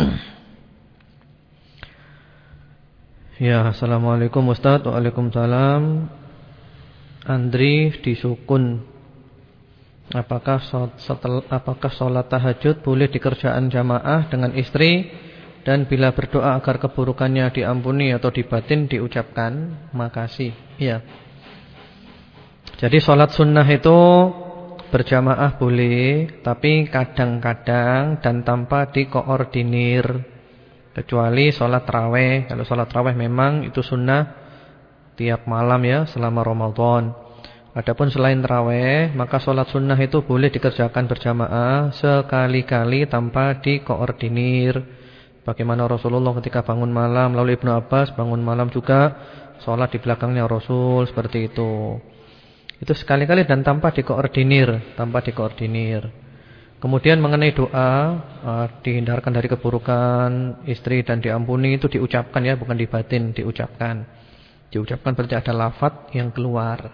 [SPEAKER 1] Ya, assalamualaikum Ustaz. Waalaikumsalam. Andri di Sukun. Apakah sholat tahajud boleh dikerjaan jamaah dengan istri, dan bila berdoa agar keburukannya diampuni atau dibatin diucapkan makasih? Ya. Jadi sholat sunnah itu berjamaah boleh, tapi kadang-kadang dan tanpa dikoordinir. Kecuali sholat tarawih. Kalau sholat tarawih memang itu sunnah tiap malam ya selama Ramadan. Adapun selain tarawih, maka sholat sunnah itu boleh dikerjakan berjamaah sekali-kali tanpa dikoordinir. Bagaimana Rasulullah ketika bangun malam, lalu Ibnu Abbas bangun malam juga sholat di belakangnya Rasul, seperti itu. Itu sekali-kali dan tanpa dikoordinir, Kemudian mengenai doa, dihindarkan dari keburukan istri dan diampuni, itu diucapkan ya, bukan dibatin, diucapkan. Diucapkan berarti ada lafaz yang keluar.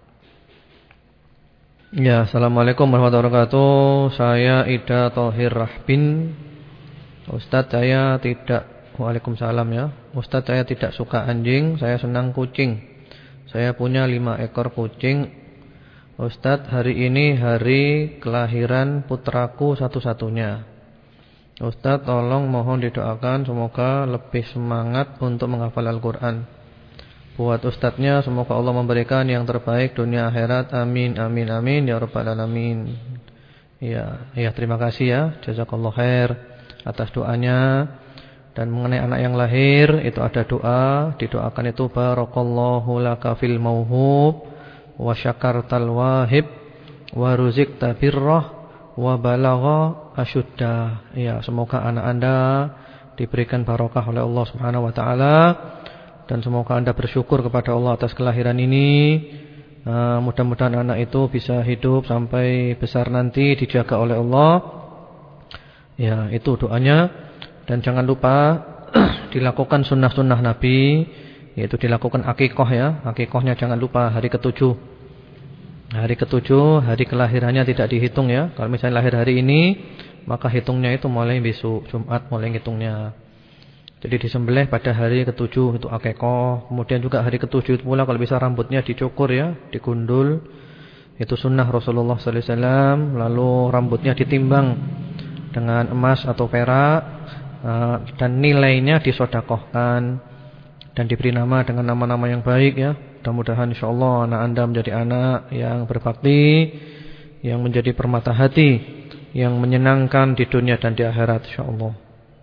[SPEAKER 1] Ya, Assalamualaikum warahmatullahi wabarakatuh. Saya Ida Thohir Rahbin. Ustadz saya tidak, waalaikumsalam ya. Ustadz saya tidak suka anjing, saya senang kucing. Saya punya 5 ekor kucing. Ustadz, hari ini hari kelahiran putraku satu-satunya. Ustadz, tolong mohon didoakan semoga lebih semangat untuk menghafal Al-Quran. Buat ustadznya semoga Allah memberikan yang terbaik dunia akhirat. Amin, amin, amin ya rabbal alamin. Ya, terima kasih ya. Jazakallahu khair atas doanya. Dan mengenai anak yang lahir itu ada doa, didoakan itu barakallahu laka fil mauhub wa syakartal wahib wa ruzikta birrah wa balagha asyudda. Ya, semoga anak Anda diberikan barokah oleh Allah Subhanahu wa taala dan semoga Anda bersyukur kepada Allah atas kelahiran ini. Mudah-mudahan anak itu bisa hidup sampai besar nanti dijaga oleh Allah. Ya, itu doanya. Dan jangan lupa dilakukan sunnah-sunnah Nabi, yaitu dilakukan akikah ya. Akikahnya jangan lupa hari ke-7. Hari ke-7, hari kelahirannya tidak dihitung ya. Kalau misalnya lahir hari ini, maka hitungnya itu mulai besok Jumat mulai hitungnya. Jadi disembelih pada hari ke-7 itu akikah. Kemudian juga hari ke-7 itu pula kalau bisa rambutnya dicukur ya, digundul. Itu sunnah Rasulullah sallallahu alaihi wasallam. Lalu rambutnya ditimbang dengan emas atau perak. Dan nilainya disedekahkan dan diberi nama dengan nama-nama yang baik ya. Mudah-mudahan insyaallah anak Anda menjadi anak yang berbakti, yang menjadi permata hati, yang menyenangkan di dunia dan di akhirat insyaallah.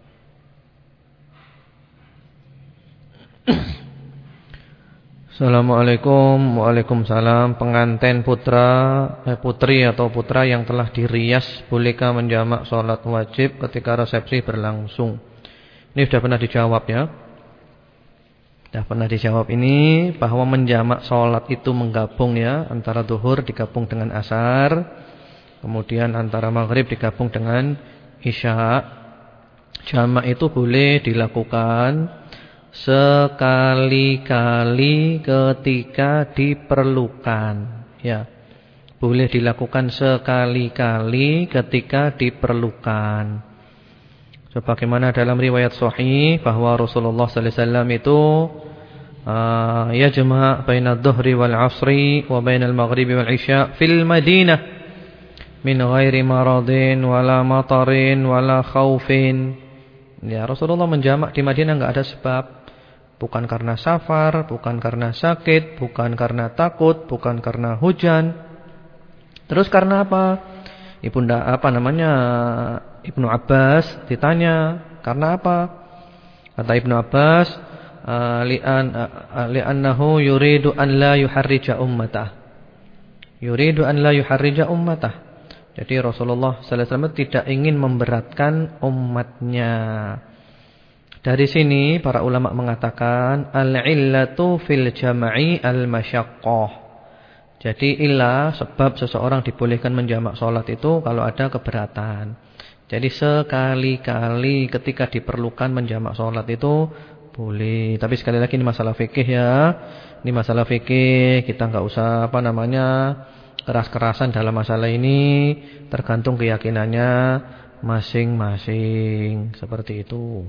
[SPEAKER 1] Assalamualaikum. Waalaikumsalam. Pengantin putri atau putra yang telah dirias bolehkah menjamak sholat wajib ketika resepsi berlangsung? Ini sudah pernah dijawab ya. Sudah pernah dijawab ini bahwa menjamak sholat itu menggabung ya, antara zuhur digabung dengan asar, kemudian antara maghrib digabung dengan isya. Jamak itu boleh dilakukan sekali-kali ketika diperlukan ya. Boleh dilakukan sekali-kali ketika diperlukan. Sebagaimana dalam riwayat sahih bahwa Rasulullah sallallahu alaihi wasallam itu yajma' baina adh-dhuhri wal 'ashri wa baina al-maghribi wal 'isya fil Madinah min ghairi maradin wala matarin wala khaufin. Ya, Rasulullah menjamak di Madinah enggak ada sebab. Bukan karena safar, bukan karena sakit, bukan karena takut, bukan karena hujan. Terus karena apa? Ibnu Abbas ditanya, karena apa? Kata Ibnu Abbas, li'annahu yuridu an la yuharrija ummatah. Yuridu an la yuharrija ummatah. Jadi Rasulullah sallallahu alaihi wasallam tidak ingin memberatkan umatnya. Dari sini para ulama mengatakan al-illatu fil jam'i al-masyaqqah. Jadi illah sebab seseorang dibolehkan menjamak salat itu kalau ada keberatan. Jadi sekali-kali ketika diperlukan menjamak salat itu boleh. Tapi sekali lagi ini masalah fikih ya. Ini masalah fikih, kita enggak usah keras-kerasan dalam masalah ini, tergantung keyakinannya masing-masing. Seperti itu.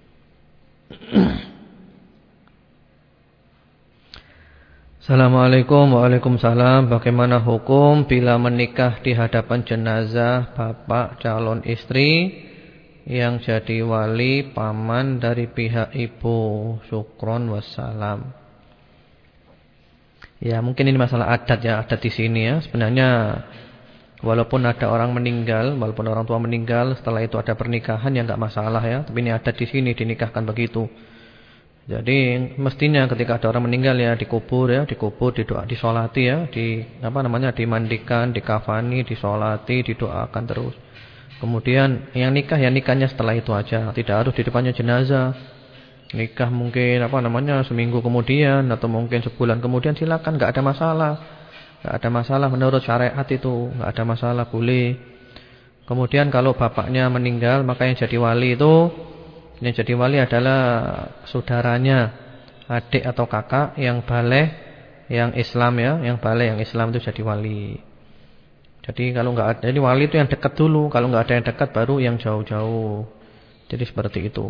[SPEAKER 1] Assalamualaikum. Waalaikumsalam. Bagaimana hukum bila menikah di hadapan jenazah bapak calon istri yang jadi wali paman dari pihak ibu? Syukron wassalam. Ya, mungkin ini masalah adat ya, adat di sini ya. Sebenarnya Walaupun ada orang meninggal, walaupun orang tua meninggal, setelah itu ada pernikahan ya enggak masalah ya. Tapi ini ada di sini dinikahkan begitu. Jadi mestinya ketika ada orang meninggal ya dikubur, didoa, disolati ya, dimandikan, dikafani, disolati, didoakan terus. Kemudian yang nikah ya nikahnya setelah itu aja, tidak harus di depannya jenazah. Nikah mungkin seminggu kemudian atau mungkin sebulan kemudian silakan, enggak ada masalah. Enggak ada masalah menurut syariat itu, enggak ada masalah, boleh. Kemudian kalau bapaknya meninggal, maka yang jadi wali adalah saudaranya, adik atau kakak yang baligh, yang Islam ya, yang baligh yang Islam itu jadi wali. Jadi kalau enggak ada, jadi wali itu yang dekat dulu, kalau enggak ada yang dekat baru yang jauh-jauh. Jadi seperti itu.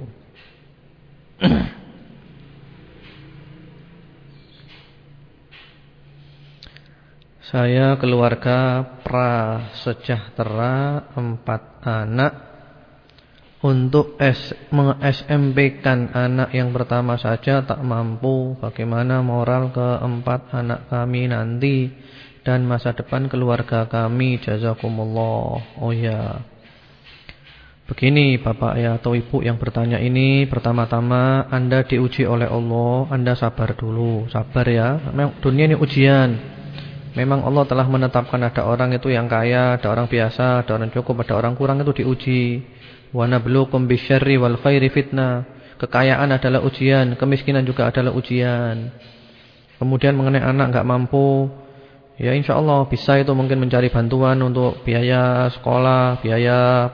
[SPEAKER 1] Saya keluarga prasejahtera 4 anak. Untuk meng-SMP-kan anak yang pertama saja tak mampu. Bagaimana moral keempat anak kami nanti dan masa depan keluarga kami? Jazakumullah. Oh ya, begini Bapak ya atau Ibu yang bertanya ini, pertama-tama Anda diuji oleh Allah, Anda sabar dulu. Sabar ya, memang dunia ini ujian. Memang Allah telah menetapkan ada orang itu yang kaya, ada orang biasa, ada orang cukup, ada orang kurang, itu diuji. Wa nabluukum bisyarri wal khairi fitnah. Kekayaan adalah ujian, kemiskinan juga adalah ujian. Kemudian mengenai anak enggak mampu, ya insyaallah bisa itu mungkin mencari bantuan untuk biaya sekolah, biaya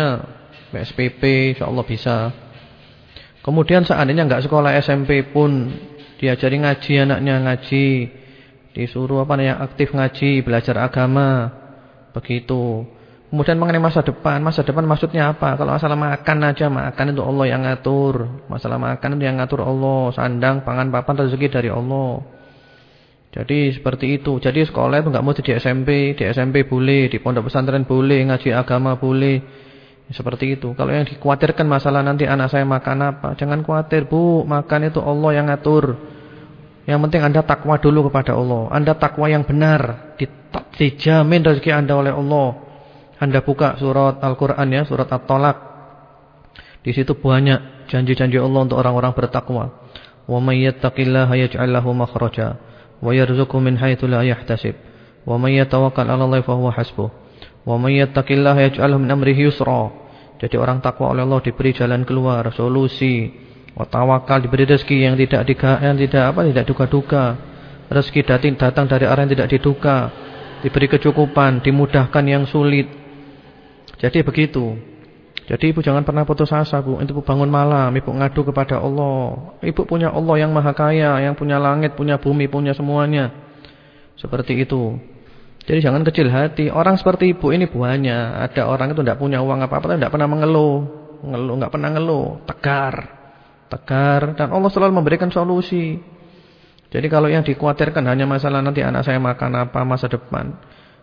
[SPEAKER 1] PSPP, insyaallah bisa. Kemudian seandainya enggak sekolah SMP pun diajari ngaji anaknya, ngaji. Disuruh aktif ngaji, belajar agama. Begitu. Kemudian mengenai masa depan maksudnya apa? Kalau masalah makan aja, makan itu Allah yang ngatur. Masalah makan itu yang ngatur Allah. Sandang, pangan, papan, rezeki dari Allah. Jadi seperti itu. Jadi sekolah itu enggak mesti di SMP boleh, di pondok pesantren boleh, ngaji agama boleh. Seperti itu. Kalau yang dikhawatirkan masalah nanti anak saya makan apa, jangan khawatir, Bu. Makan itu Allah yang ngatur. Yang penting Anda takwa dulu kepada Allah. Anda takwa yang benar, dijamin rezeki Anda oleh Allah. Anda buka surat Al-Qur'an ya, surat At-Talaq. Di situ banyak janji-janji Allah untuk orang-orang bertakwa. Wa may yattaqillaha yaj'al lahu makhraja wa yarzuqhu min haitsu la yahtasib. Wa may yatawakkal 'ala Allahi fa huwa hasbuh. Wa may yattaqillaha yaj'al min amrihi yusra. Jadi orang takwa oleh Allah diberi jalan keluar, solusi. Wa tawakal diberi rezeki yang tidak duga-duga. Rezeki datang dari arah yang tidak diduga. Diberi kecukupan, dimudahkan yang sulit. Jadi begitu. Jadi Ibu jangan pernah putus asa, Bu. Ibu bangun malam, Ibu ngadu kepada Allah. Ibu punya Allah yang maha kaya, yang punya langit, punya bumi, punya semuanya. Seperti itu. Jadi jangan kecil hati. Orang seperti Ibu ini banyak. Ada orang itu tidak punya uang apa-apa, tidak pernah mengeluh, enggak pernah ngeluh, tegar. Dan Allah selalu memberikan solusi. Jadi kalau yang dikhawatirkan hanya masalah nanti anak saya makan apa, masa depan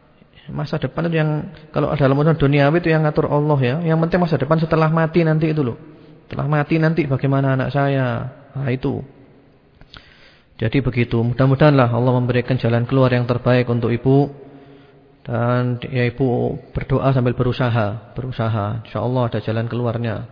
[SPEAKER 1] itu yang kalau dalam urusan duniawi itu yang ngatur Allah ya. Yang penting masa depan setelah mati nanti itu loh. Setelah mati nanti bagaimana anak saya. Nah itu. Jadi begitu. Mudah-mudahanlah Allah memberikan jalan keluar yang terbaik untuk Ibu. Dan ya Ibu berdoa sambil berusaha. InsyaAllah ada jalan keluarnya.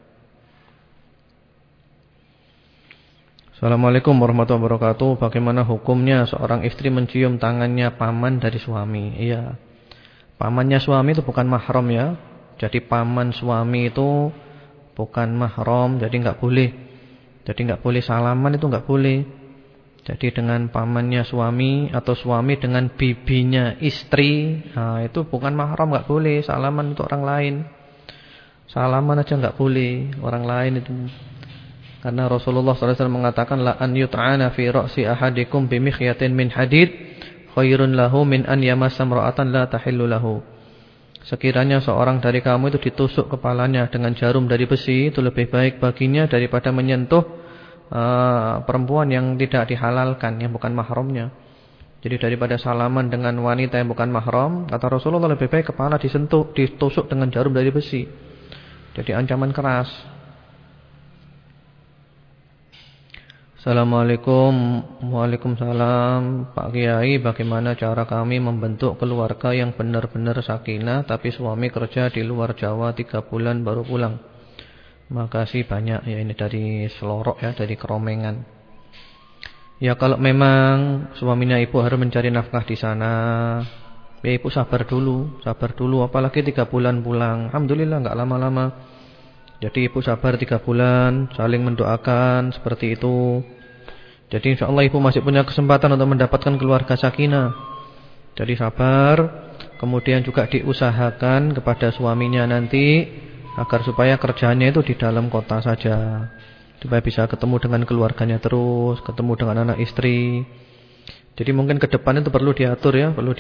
[SPEAKER 1] Assalamualaikum warahmatullahi wabarakatuh. Bagaimana hukumnya seorang istri mencium tangannya paman dari suami? Iya. Pamannya suami itu bukan mahram ya. Jadi paman suami itu bukan mahram, jadi enggak boleh. Jadi enggak boleh salaman, itu enggak boleh. Jadi dengan pamannya suami atau suami dengan bibinya istri, nah itu bukan mahram, enggak boleh. Salaman untuk orang lain. Salaman aja enggak boleh, orang lain itu. Karena Rasulullah SAW mengatakan la an yut'ana fi ra'si ahadikum bimikhyatin min hadid khairun lahu min an yamassa imra'atan la tahillu lahu. Sekiranya seorang dari kamu itu ditusuk kepalanya dengan jarum dari besi, itu lebih baik baginya daripada menyentuh perempuan yang tidak dihalalkan, yang bukan mahramnya. Jadi daripada salaman dengan wanita yang bukan mahram, kata Rasulullah lebih baik kepala ditusuk dengan jarum dari besi. Jadi ancaman keras. Assalamualaikum. Waalaikumsalam. Pak Kiai, bagaimana cara kami membentuk keluarga yang benar-benar sakinah tapi suami kerja di luar Jawa 3 bulan baru pulang? Makasih banyak. Ya, ini dari Selorok ya, dari Keromengan. Ya, kalau memang suaminya ibu harus mencari nafkah di sana, ya ibu sabar dulu, apalagi 3 bulan pulang. Alhamdulillah enggak lama-lama. Jadi ibu sabar 3 bulan, saling mendoakan seperti itu. Jadi insyaallah ibu masih punya kesempatan untuk mendapatkan keluarga sakinah. Jadi sabar, kemudian juga diusahakan kepada suaminya nanti agar supaya kerjanya itu di dalam kota saja, supaya bisa ketemu dengan keluarganya terus, ketemu dengan anak istri. Jadi mungkin ke depan itu perlu diatur ya, perlu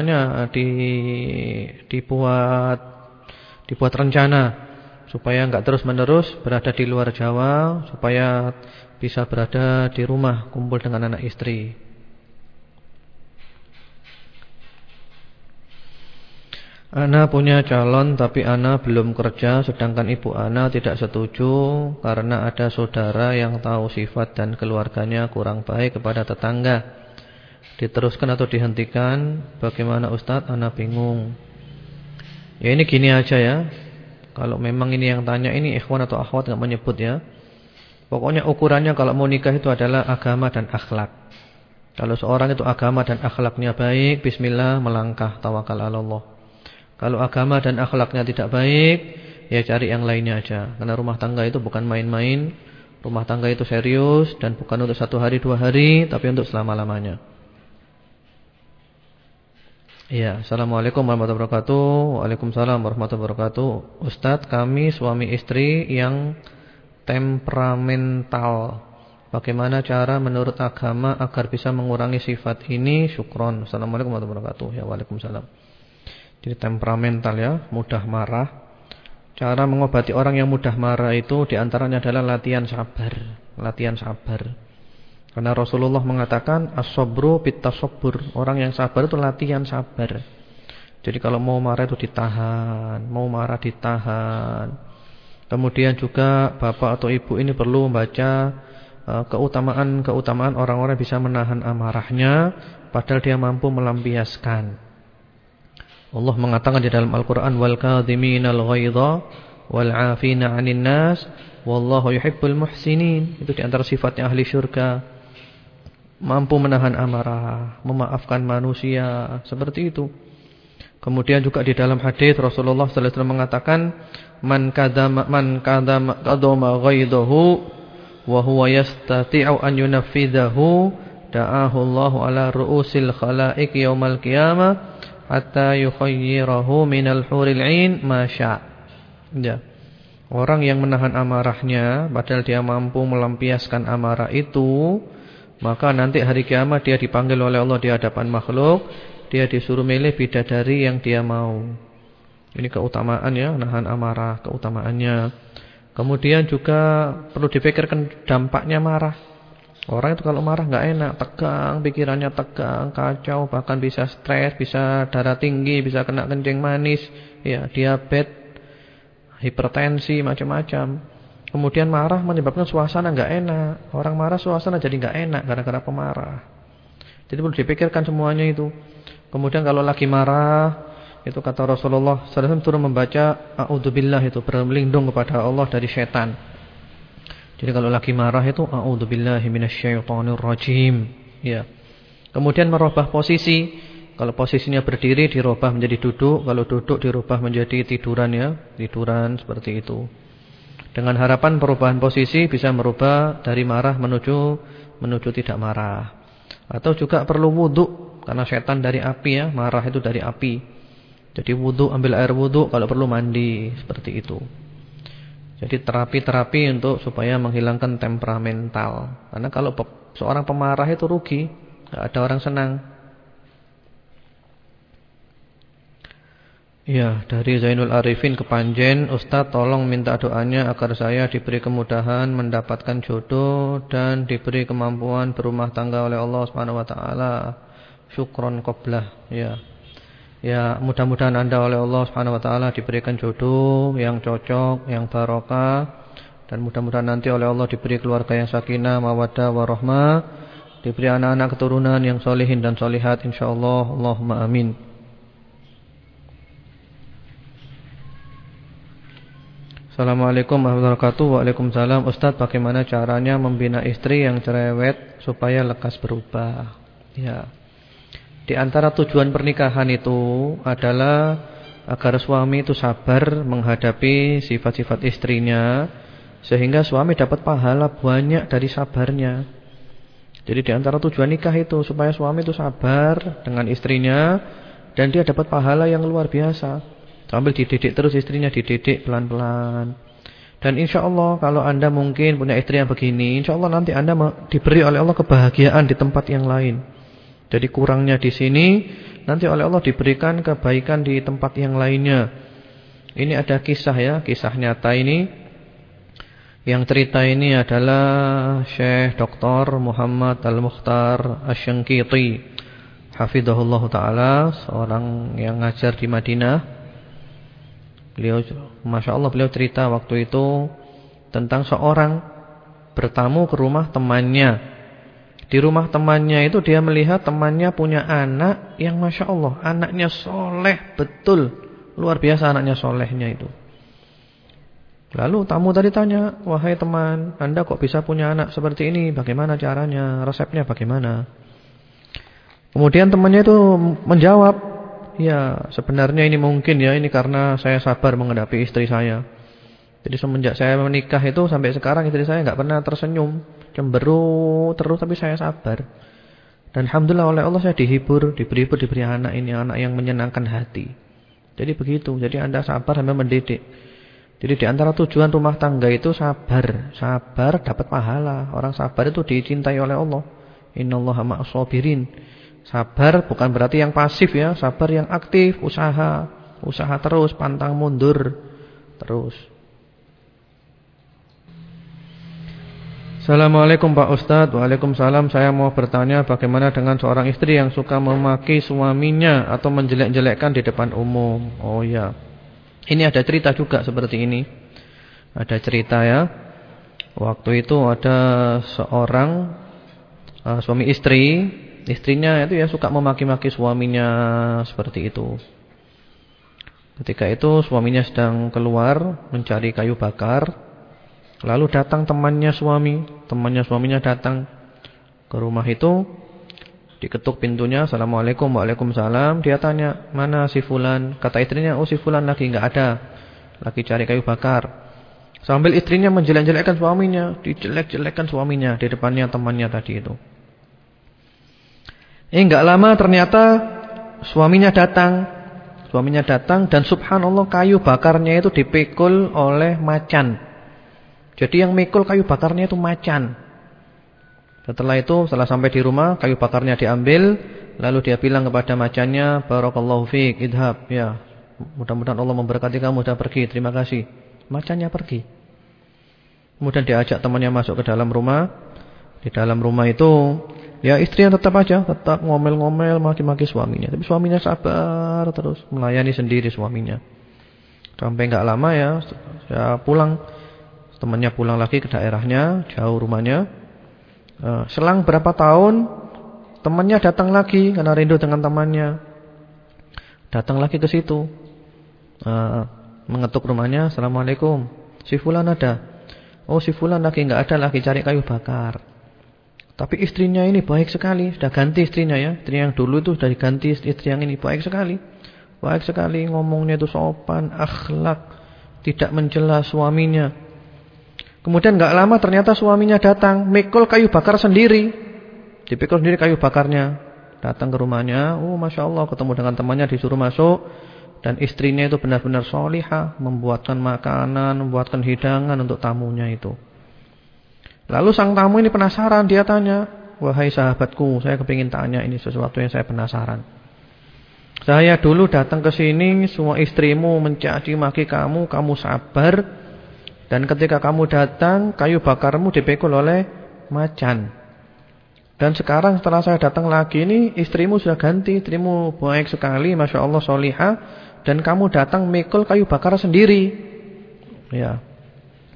[SPEAKER 1] dibuat rencana supaya enggak terus-menerus berada di luar Jawa, supaya bisa berada di rumah kumpul dengan anak istri. Ana punya calon tapi Ana belum kerja, sedangkan ibu Ana tidak setuju karena ada saudara yang tahu sifat dan keluarganya kurang baik kepada tetangga. Diteruskan atau dihentikan? Bagaimana Ustadz? Ana bingung. Ya ini gini aja ya. Kalau memang ini yang tanya ini ikhwan atau akhwat enggak menyebut ya. Pokoknya ukurannya kalau mau nikah itu adalah agama dan akhlak. Kalau seorang itu agama dan akhlaknya baik, bismillah, melangkah, tawakal ala Allah. Kalau agama dan akhlaknya tidak baik, ya cari yang lainnya aja. Karena rumah tangga itu bukan main-main. Rumah tangga itu serius dan bukan untuk 1 hari 2 hari, tapi untuk selama-lamanya. Ya, assalamualaikum warahmatullahi wabarakatuh. Waalaikumsalam warahmatullahi wabarakatuh. Ustadz, kami suami istri yang temperamental. Bagaimana cara menurut agama agar bisa mengurangi sifat ini? Syukron. Assalamualaikum warahmatullahi wabarakatuh. Ya, waalaikumsalam. Jadi temperamental ya, mudah marah. Cara mengobati orang yang mudah marah itu diantaranya adalah latihan sabar. Latihan sabar. Karena Rasulullah mengatakan as-sabru bit-tasabbur. Orang yang sabar itu latihan sabar. Jadi kalau mau marah itu ditahan, mau marah ditahan. Kemudian juga bapak atau ibu ini perlu membaca keutamaan orang-orang yang bisa menahan amarahnya padahal dia mampu melampiaskan. Allah mengatakan di dalam Al-Qur'an wal kadhiminal ghaidha wal 'afina 'anil nas wallahu yuhibbul muhsinin. Itu di antara sifatnya ahli syurga. Mampu menahan amarah, memaafkan manusia, seperti itu. Kemudian juga di dalam hadis Rasulullah sallallahu alaihi wasallam mengatakan man qadama ghaidahu wa huwa yastati'u an yunaffidahu da'ahu Allah ala ru'usil khalaiq yaumal qiyamah hatta yukhayyirahu minal huril 'ain ma syaa'. Ya. Orang yang menahan amarahnya padahal dia mampu melampiaskan amarah itu, maka nanti hari kiamat dia dipanggil oleh Allah di hadapan makhluk, dia disuruh milih bidadari yang dia mau. Ini keutamaan ya, nahan amarah, keutamaannya. Kemudian juga perlu dipikirkan dampaknya marah. Orang itu kalau marah enggak enak, tegang, pikirannya tegang, kacau, bahkan bisa stres, bisa darah tinggi, bisa kena kencing manis, ya, diabetes, hipertensi, macam-macam. Kemudian marah menyebabkan suasana enggak enak. Orang marah suasana jadi enggak enak gara-gara pemarah. Jadi perlu dipikirkan semuanya itu. Kemudian kalau lagi marah, itu kata Rasulullah sallallahu alaihi wasallam turun membaca a'udzubillah, itu berlindung kepada Allah dari setan. Jadi kalau lagi marah itu a'udzubillahi minasyaitonir rajim. Ya. Kemudian merubah posisi. Kalau posisinya berdiri dirubah menjadi duduk, kalau duduk dirubah menjadi tiduran ya, tiduran seperti itu. Dengan harapan perubahan posisi bisa merubah dari marah menuju tidak marah. Atau juga perlu wudu, karena setan dari api ya, marah itu dari api. Jadi wudu, ambil air wudu, kalau perlu mandi, seperti itu. Jadi terapi-terapi untuk supaya menghilangkan temperamental. Karena kalau seorang pemarah itu rugi, enggak ada orang senang. Ya, dari Zainul Arifin Kepanjen, Ustadz tolong minta doanya agar saya diberi kemudahan mendapatkan jodoh dan diberi kemampuan berumah tangga oleh Allah Subhanahu wa taala. Syukron qoblah. Ya. Ya, mudah-mudahan Anda oleh Allah Subhanahu wa taala diberikan jodoh yang cocok, yang barokah Dan mudah-mudahan nanti oleh Allah diberi keluarga yang sakinah, mawaddah, warahmah, diberi anak-anak keturunan yang solehin dan solehat insyaallah. Allahumma amin. Assalamualaikum warahmatullahi wabarakatuh. Waalaikumsalam. Ustaz, bagaimana caranya membina istri yang cerewet supaya lekas berubah? Ya. Di antara tujuan pernikahan itu adalah agar suami itu sabar menghadapi sifat-sifat istrinya, sehingga suami dapat pahala banyak dari sabarnya. Jadi di antara tujuan nikah itu supaya suami itu sabar dengan istrinya dan dia dapat pahala yang luar biasa. Sambil dididik terus istrinya, dididik pelan-pelan. Dan insya Allah kalau Anda mungkin punya istri yang begini, insya Allah nanti Anda diberi oleh Allah kebahagiaan di tempat yang lain. Jadi kurangnya di sini, nanti oleh Allah diberikan kebaikan di tempat yang lainnya. Ini ada kisah ya, kisah nyata ini. Yang cerita ini adalah Syekh Dr. Muhammad Al-Mukhtar Asy-Syanqiti, hafizahullah ta'ala, seorang yang ngajar di Madinah. Beliau, Masya Allah, beliau cerita waktu itu tentang seorang bertamu ke rumah temannya. Di rumah temannya itu dia melihat temannya punya anak yang Masya Allah, anaknya soleh betul. Luar biasa anaknya solehnya itu. Lalu tamu tadi tanya, wahai teman, Anda kok bisa punya anak seperti ini? Bagaimana caranya? Resepnya bagaimana? Kemudian temannya itu menjawab, ya sebenarnya ini mungkin ya, ini karena saya sabar menghadapi istri saya. Jadi semenjak saya menikah itu sampai sekarang istri saya nggak pernah tersenyum, cemberut terus, tapi saya sabar. Dan alhamdulillah oleh Allah saya dihibur, diberi anak ini, anak yang menyenangkan hati. Jadi begitu. Jadi Anda sabar sampai mendidik. Jadi di antara tujuan rumah tangga itu sabar, sabar dapat pahala. Orang sabar itu dicintai oleh Allah. Innallaha ma'as sabirin. Sabar bukan berarti yang pasif ya, sabar yang aktif, usaha terus, pantang mundur terus. Assalamualaikum Pak Ustadz. Waalaikumsalam. Saya mau bertanya bagaimana dengan seorang istri yang suka memaki suaminya atau menjelek-jelekkan di depan umum. Oh ya, ini ada cerita juga seperti ini. Ada cerita ya. Waktu itu ada seorang suami istri, istrinya itu ya suka memaki-maki suaminya seperti itu. Ketika itu suaminya sedang keluar mencari kayu bakar. Lalu datang temannya suaminya datang ke rumah itu, diketuk pintunya, Assalamualaikum, waalaikumsalam. Dia tanya, mana si fulan? Kata istrinya, oh si fulan lagi nggak ada, lagi cari kayu bakar. Sambil istrinya menjelek-jelekkan suaminya, dijelek-jelekkan suaminya di depannya temannya tadi itu. Nggak lama ternyata suaminya datang dan subhanallah kayu bakarnya itu dipikul oleh macan. Jadi yang mikul kayu bakarnya itu macan. Setelah sampai di rumah, kayu bakarnya diambil, lalu dia bilang kepada macannya, barakallahu fiik, idhab, ya. Mudah-mudahan Allah memberkati kamu, sudah pergi, terima kasih. Macannya pergi. Kemudian diajak temannya masuk ke dalam rumah. Di dalam rumah itu, ya istrinya tetap ngomel-ngomel, maki-maki suaminya. Tapi suaminya sabar terus, melayani sendiri suaminya. Sampai enggak lama ya, saya pulang. Temannya pulang lagi ke daerahnya, jauh rumahnya. Selang berapa tahun, temannya datang lagi karena rindu dengan temannya. Datang lagi ke situ, mengetuk rumahnya, Assalamualaikum. Si fulan ada? Oh si fulan lagi nggak ada, lagi cari kayu bakar. Tapi istrinya ini baik sekali, sudah ganti istrinya ya. Istri yang dulu itu sudah diganti istri yang ini, baik sekali. Baik sekali, ngomongnya itu sopan, akhlak, tidak mencela suaminya. Kemudian enggak lama ternyata suaminya datang, mikul kayu bakar sendiri. Dipikul sendiri kayu bakarnya. Datang ke rumahnya, oh Masya Allah, ketemu dengan temannya, disuruh masuk. Dan istrinya itu benar-benar solihah, membuatkan makanan, membuatkan hidangan untuk tamunya itu. Lalu sang tamu ini penasaran, dia tanya, wahai sahabatku, saya kepingin tanya ini sesuatu yang saya penasaran. Saya dulu datang ke sini, semua istrimu mencaci maki kamu, kamu sabar. Dan ketika kamu datang, kayu bakarmu dipikul oleh macan. Dan sekarang setelah saya datang lagi ini, istrimu sudah ganti, istrimu baik sekali, Masya Allah solihah. Dan kamu datang mikul kayu bakar sendiri. Ya.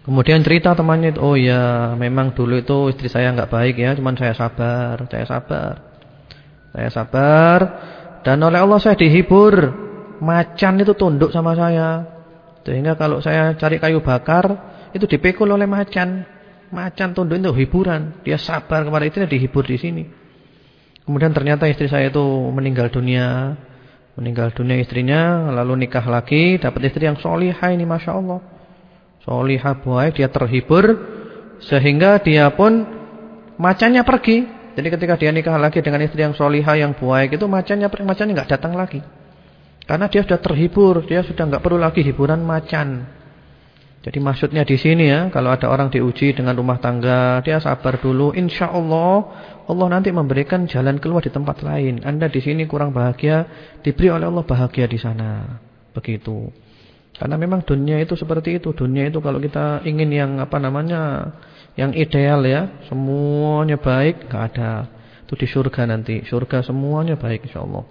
[SPEAKER 1] Kemudian cerita temannya itu, oh ya memang dulu itu istri saya enggak baik ya, cuman saya sabar. Saya sabar dan oleh Allah saya dihibur. Macan itu tunduk sama saya. Sehingga kalau saya cari kayu bakar itu dipikul oleh macan. Macan tunduk itu hiburan. Dia sabar kepada istrinya, dihibur di sini. Kemudian ternyata istri saya itu meninggal dunia. Meninggal dunia istrinya, lalu nikah lagi, dapat istri yang solihah ini, masya Allah. Solihah baik, dia terhibur sehingga dia pun macannya pergi. Jadi ketika dia nikah lagi dengan istri yang solihah yang baik itu macannya enggak datang lagi. Karena dia sudah terhibur, dia sudah enggak perlu lagi hiburan macan. Jadi maksudnya di sini ya, kalau ada orang diuji dengan rumah tangga, dia sabar dulu. Insya Allah, Allah nanti memberikan jalan keluar di tempat lain. Anda di sini kurang bahagia, diberi oleh Allah bahagia di sana. Begitu. Karena memang dunia itu seperti itu. Dunia itu kalau kita ingin yang yang ideal ya, semuanya baik, enggak ada. Itu di surga nanti. Surga semuanya baik insya Allah.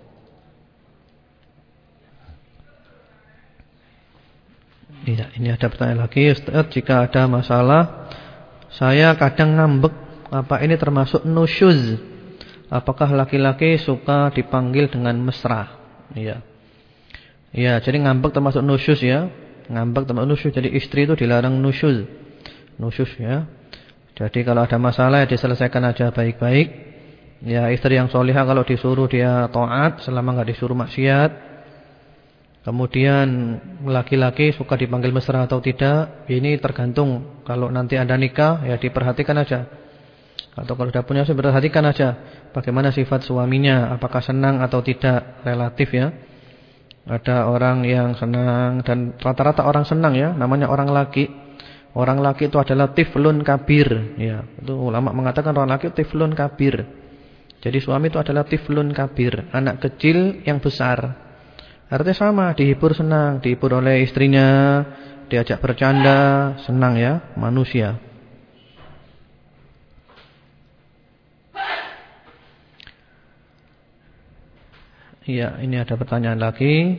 [SPEAKER 1] Iya, ini ada pertanyaan lagi, Ustaz, jika ada masalah saya kadang ngambek, apa ini termasuk nusyuz? Apakah laki-laki suka dipanggil dengan mesra? Iya. Iya, jadi ngambek termasuk nusyuz ya. Ngambek termasuk nusyuz. Jadi istri itu dilarang nusyuz. Nusyuz ya. Jadi kalau ada masalah ya diselesaikan aja baik-baik. Ya, istri yang solihah kalau disuruh dia taat selama enggak disuruh maksiat. Kemudian laki-laki suka dipanggil mesra atau tidak, ini tergantung. Kalau nanti Anda nikah ya diperhatikan aja. Atau kalau sudah punya suami, perhatikan aja bagaimana sifat suaminya, apakah senang atau tidak, relatif ya. Ada orang yang senang dan rata-rata orang senang ya, namanya orang laki. Orang laki itu adalah tiflun kabir ya. Itu ulama mengatakan orang laki tiflun kabir. Jadi suami itu adalah tiflun kabir, anak kecil yang besar. Artinya sama, dihibur senang, dihibur oleh istrinya, diajak bercanda, senang ya, manusia. Iya, ini ada pertanyaan lagi.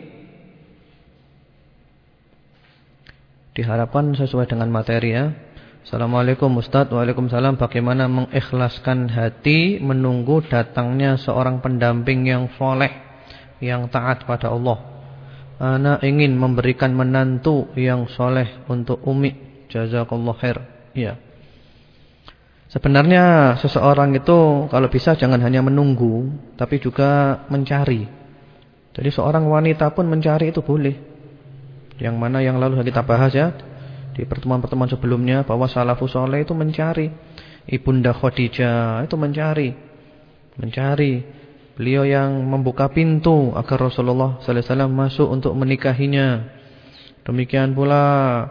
[SPEAKER 1] Diharapkan sesuai dengan materi ya. Assalamualaikum Ustaz. Waalaikumsalam. Bagaimana mengikhlaskan hati menunggu datangnya seorang pendamping yang soleh, yang taat pada Allah. Ana ingin memberikan menantu yang soleh untuk Umi. Jazakallah khair. Ya. Sebenarnya seseorang itu kalau bisa jangan hanya menunggu, tapi juga mencari. Jadi seorang wanita pun mencari itu boleh. Yang mana yang lalu kita bahas ya di pertemuan-pertemuan sebelumnya, bahwa salafus soleh itu mencari. Ibunda Khadijah itu mencari. Beliau yang membuka pintu agar Rasulullah sallallahu alaihi wasallam masuk untuk menikahinya. Demikian pula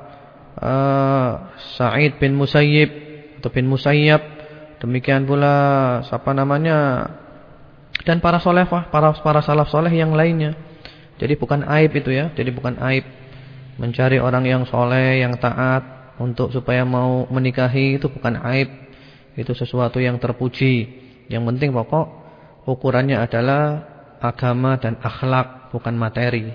[SPEAKER 1] Sa'id bin Musayyib atau bin Musayyab. Demikian pula dan para salafah, para salaf saleh yang lainnya. Jadi bukan aib itu ya. Jadi bukan aib mencari orang yang soleh, yang taat untuk supaya mau menikahi, itu bukan aib. Itu sesuatu yang terpuji. Yang penting pokok ukurannya adalah agama dan akhlak, bukan materi.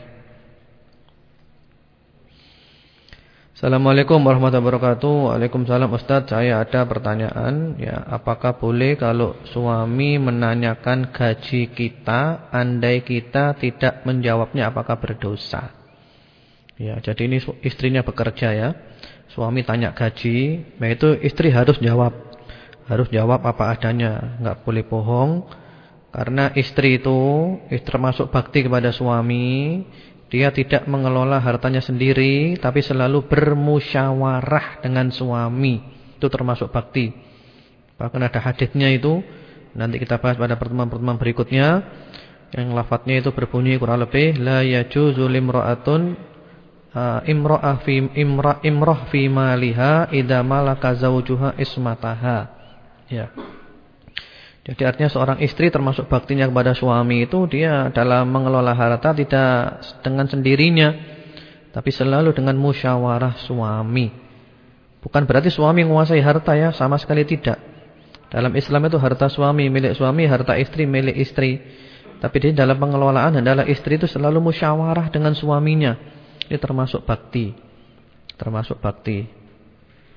[SPEAKER 1] Assalamualaikum warahmatullahi wabarakatuh. Waalaikumsalam Ustaz, saya ada pertanyaan ya, apakah boleh kalau suami menanyakan gaji kita, andai kita tidak menjawabnya, apakah berdosa? Ya, jadi ini istrinya bekerja ya. Suami tanya gaji, nah itu istri harus jawab. Harus jawab apa adanya, enggak boleh bohong. Karena istri itu termasuk bakti kepada suami. Dia tidak mengelola hartanya sendiri, tapi selalu bermusyawarah dengan suami. Itu termasuk bakti. Bahkan ada hadisnya itu, nanti kita bahas pada pertemuan-pertemuan berikutnya. Yang lafadznya itu berbunyi kurang lebih, la yajuzu limra'atun imrah fi maliha idza malaka zawjuha ismataha. Ya. Jadi artinya seorang istri termasuk baktinya kepada suami itu dia dalam mengelola harta tidak dengan sendirinya, tapi selalu dengan musyawarah suami. Bukan berarti suami menguasai harta ya, sama sekali tidak. Dalam Islam itu harta suami milik suami, harta istri milik istri. Tapi di dalam pengelolaan adalah istri itu selalu musyawarah dengan suaminya. Ini termasuk bakti. Termasuk bakti.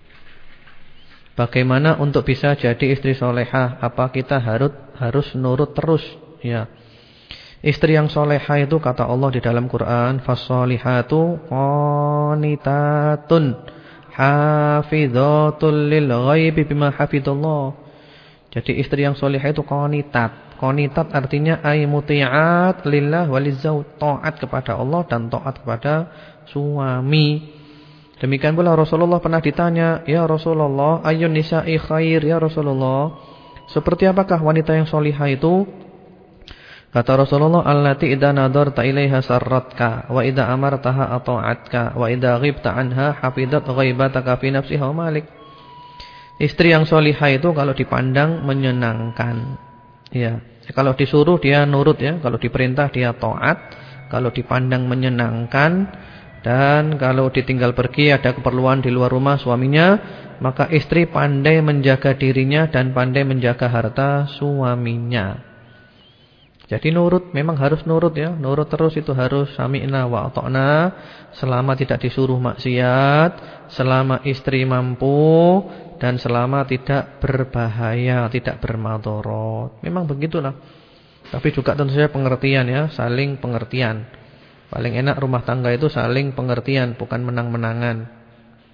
[SPEAKER 1] Bagaimana untuk bisa jadi istri solehah? Apa kita harus nurut terus? Ya. Istri yang solehah itu kata Allah di dalam Quran, "Fassolihatu qanitatun hafidzatul lil ghaibi bima hafidallah." Jadi istri yang solehah itu qanitat. Qanitat artinya ay muti'at lillah walizauj, taat kepada Allah dan taat kepada suami. Demikian pula Rasulullah pernah ditanya, "Ya Rasulullah, ayyun nisa'i khair ya Rasulullah?" Seperti apakah wanita yang solihah itu? Kata Rasulullah, "Allati idza nadarta ilaiha sarratka wa idza amartaha ata'atka wa idza ghibta anha hafidzat ghaibataka fi nafsiha wa malik." Istri yang solihah itu kalau dipandang menyenangkan. Ya, kalau disuruh dia nurut ya, kalau diperintah dia taat, kalau dipandang menyenangkan, dan kalau ditinggal pergi ada keperluan di luar rumah suaminya, maka istri pandai menjaga dirinya dan pandai menjaga harta suaminya. Jadi nurut, memang harus nurut ya. Nurut terus itu harus sami'na wa ata'na. Selama tidak disuruh maksiat, selama istri mampu, dan selama tidak berbahaya, tidak bermadharat. Memang begitulah. Tapi juga tentu saja pengertian ya, saling pengertian. Paling enak rumah tangga itu saling pengertian, bukan menang-menangan.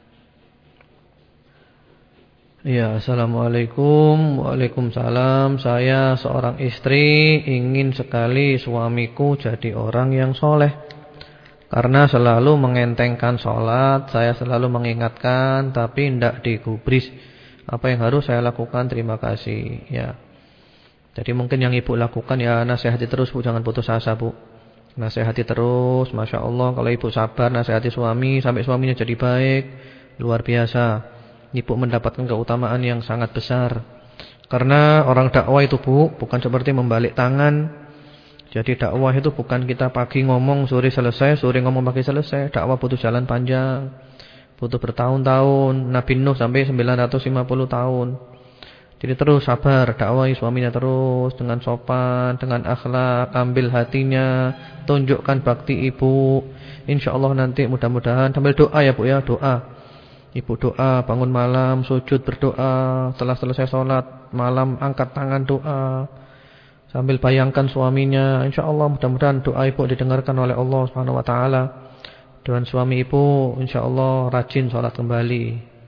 [SPEAKER 1] Ya, assalamualaikum. Waalaikumsalam. Saya seorang istri, ingin sekali suamiku jadi orang yang soleh. Karena selalu mengentengkan sholat, saya selalu mengingatkan, tapi tidak digubris. Apa yang harus saya lakukan? Terima kasih. Ya. Jadi mungkin yang ibu lakukan ya nasihati terus bu, jangan putus asa bu. Nasihati terus, masya Allah. Kalau ibu sabar nasihati suami sampai suaminya jadi baik, luar biasa. Ibu mendapatkan keutamaan yang sangat besar. Karena orang dakwah itu bu, bukan seperti membalik tangan. Jadi dakwah itu bukan kita pagi ngomong, sore selesai, sore ngomong pagi selesai. Dakwah butuh jalan panjang, butuh bertahun-tahun. Nabi Nuh sampai 950 tahun. Jadi terus sabar, dakwahi suaminya terus dengan sopan, dengan akhlak, ambil hatinya, tunjukkan bakti ibu. InsyaAllah nanti mudah-mudahan sambil doa ya bu ya, doa. Ibu doa, bangun malam, sujud berdoa, setelah selesai sholat malam angkat tangan doa, sambil bayangkan suaminya. InsyaAllah mudah-mudahan doa ibu didengarkan oleh Allah Subhanahu Wa Taala. Dan suami ibu InsyaAllah rajin sholat kembali.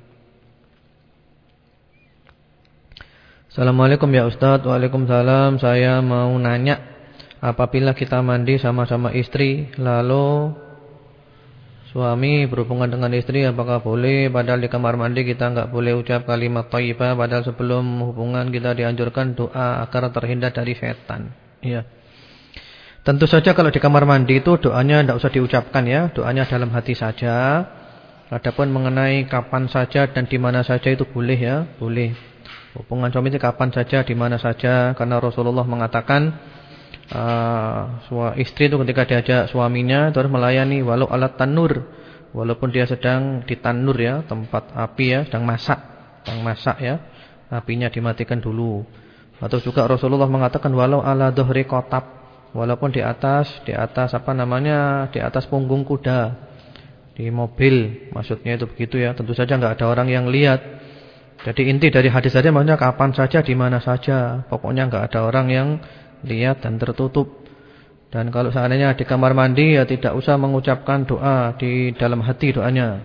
[SPEAKER 1] Assalamualaikum ya Ustadz. Waalaikumsalam. Saya mau nanya, apabila kita mandi sama-sama istri, lalu suami berhubungan dengan istri, apakah boleh? Padahal di kamar mandi kita enggak boleh ucap kalimat thayyibah. Padahal sebelum hubungan kita dianjurkan doa agar terhindar dari setan. Ya. Tentu saja kalau di kamar mandi itu doanya tidak usah diucapkan ya. Doanya dalam hati saja. Adapun mengenai kapan saja dan di mana saja itu boleh ya. Boleh. Hubungan suami itu kapan saja, di mana saja. Karena Rasulullah mengatakan istri itu ketika diajak suaminya terus melayani walau alat tanur, walaupun dia sedang di tanur ya, tempat api ya, sedang masak ya, apinya dimatikan dulu. Atau juga Rasulullah mengatakan walau ala dhuhri qatab, walaupun di atas apa namanya, di atas punggung kuda, di mobil, maksudnya itu begitu ya. Tentu saja enggak ada orang yang lihat. Jadi inti dari hadis tadi maksudnya kapan saja, di mana saja, pokoknya enggak ada orang yang lihat dan tertutup. Dan kalau seandainya di kamar mandi ya tidak usah mengucapkan doa di dalam hati doanya.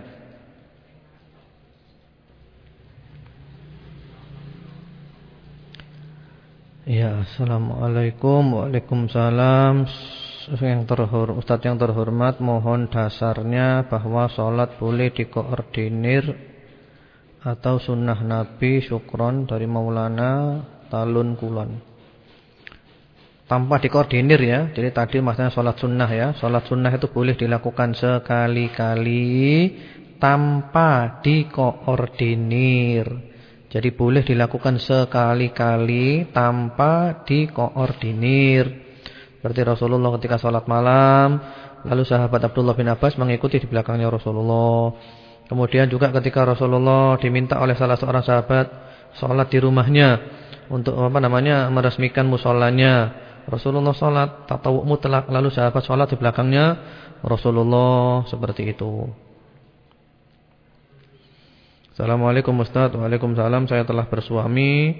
[SPEAKER 1] Ya, assalamualaikum. Waalaikumsalam. Ustadz yang terhormat, mohon dasarnya bahwa sholat boleh dikoordinir atau sunnah Nabi. Syukron dari Maulana Talun Kulon. Tanpa dikoordinir ya. Jadi tadi maksudnya sholat sunnah ya. Sholat sunnah itu boleh dilakukan sekali-kali tanpa dikoordinir. Jadi boleh dilakukan sekali-kali tanpa dikoordinir. Seperti Rasulullah ketika sholat malam, lalu sahabat Abdullah bin Abbas mengikuti di belakangnya Rasulullah. Kemudian juga ketika Rasulullah diminta oleh salah seorang sahabat sholat di rumahnya untuk meresmikan musholanya, Rasulullah sholat tatawuk mutlak, lalu sahabat sholat di belakangnya Rasulullah, seperti itu. Assalamualaikum Ustaz. Waalaikumsalam. Saya telah bersuami.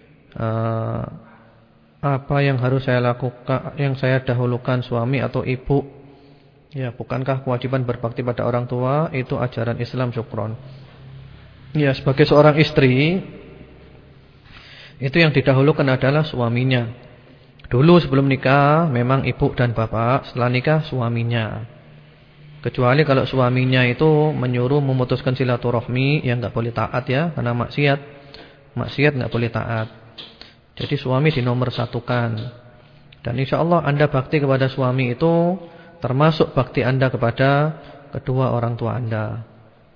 [SPEAKER 1] Apa yang harus saya lakukan, yang saya dahulukan, suami atau ibu? Ya, bukankah kewajiban berbakti pada orang tua itu ajaran Islam? Syukron. Ya, sebagai seorang istri, itu yang didahulukan adalah suaminya. Dulu sebelum nikah memang ibu dan bapak, setelah nikah suaminya. Kecuali kalau suaminya itu menyuruh memutuskan silaturahmi, yang enggak boleh taat ya, karena maksiat. Maksiat enggak boleh taat. Jadi suami dinomorsatukan. Dan insyaallah Anda bakti kepada suami itu termasuk bakti Anda kepada kedua orang tua Anda.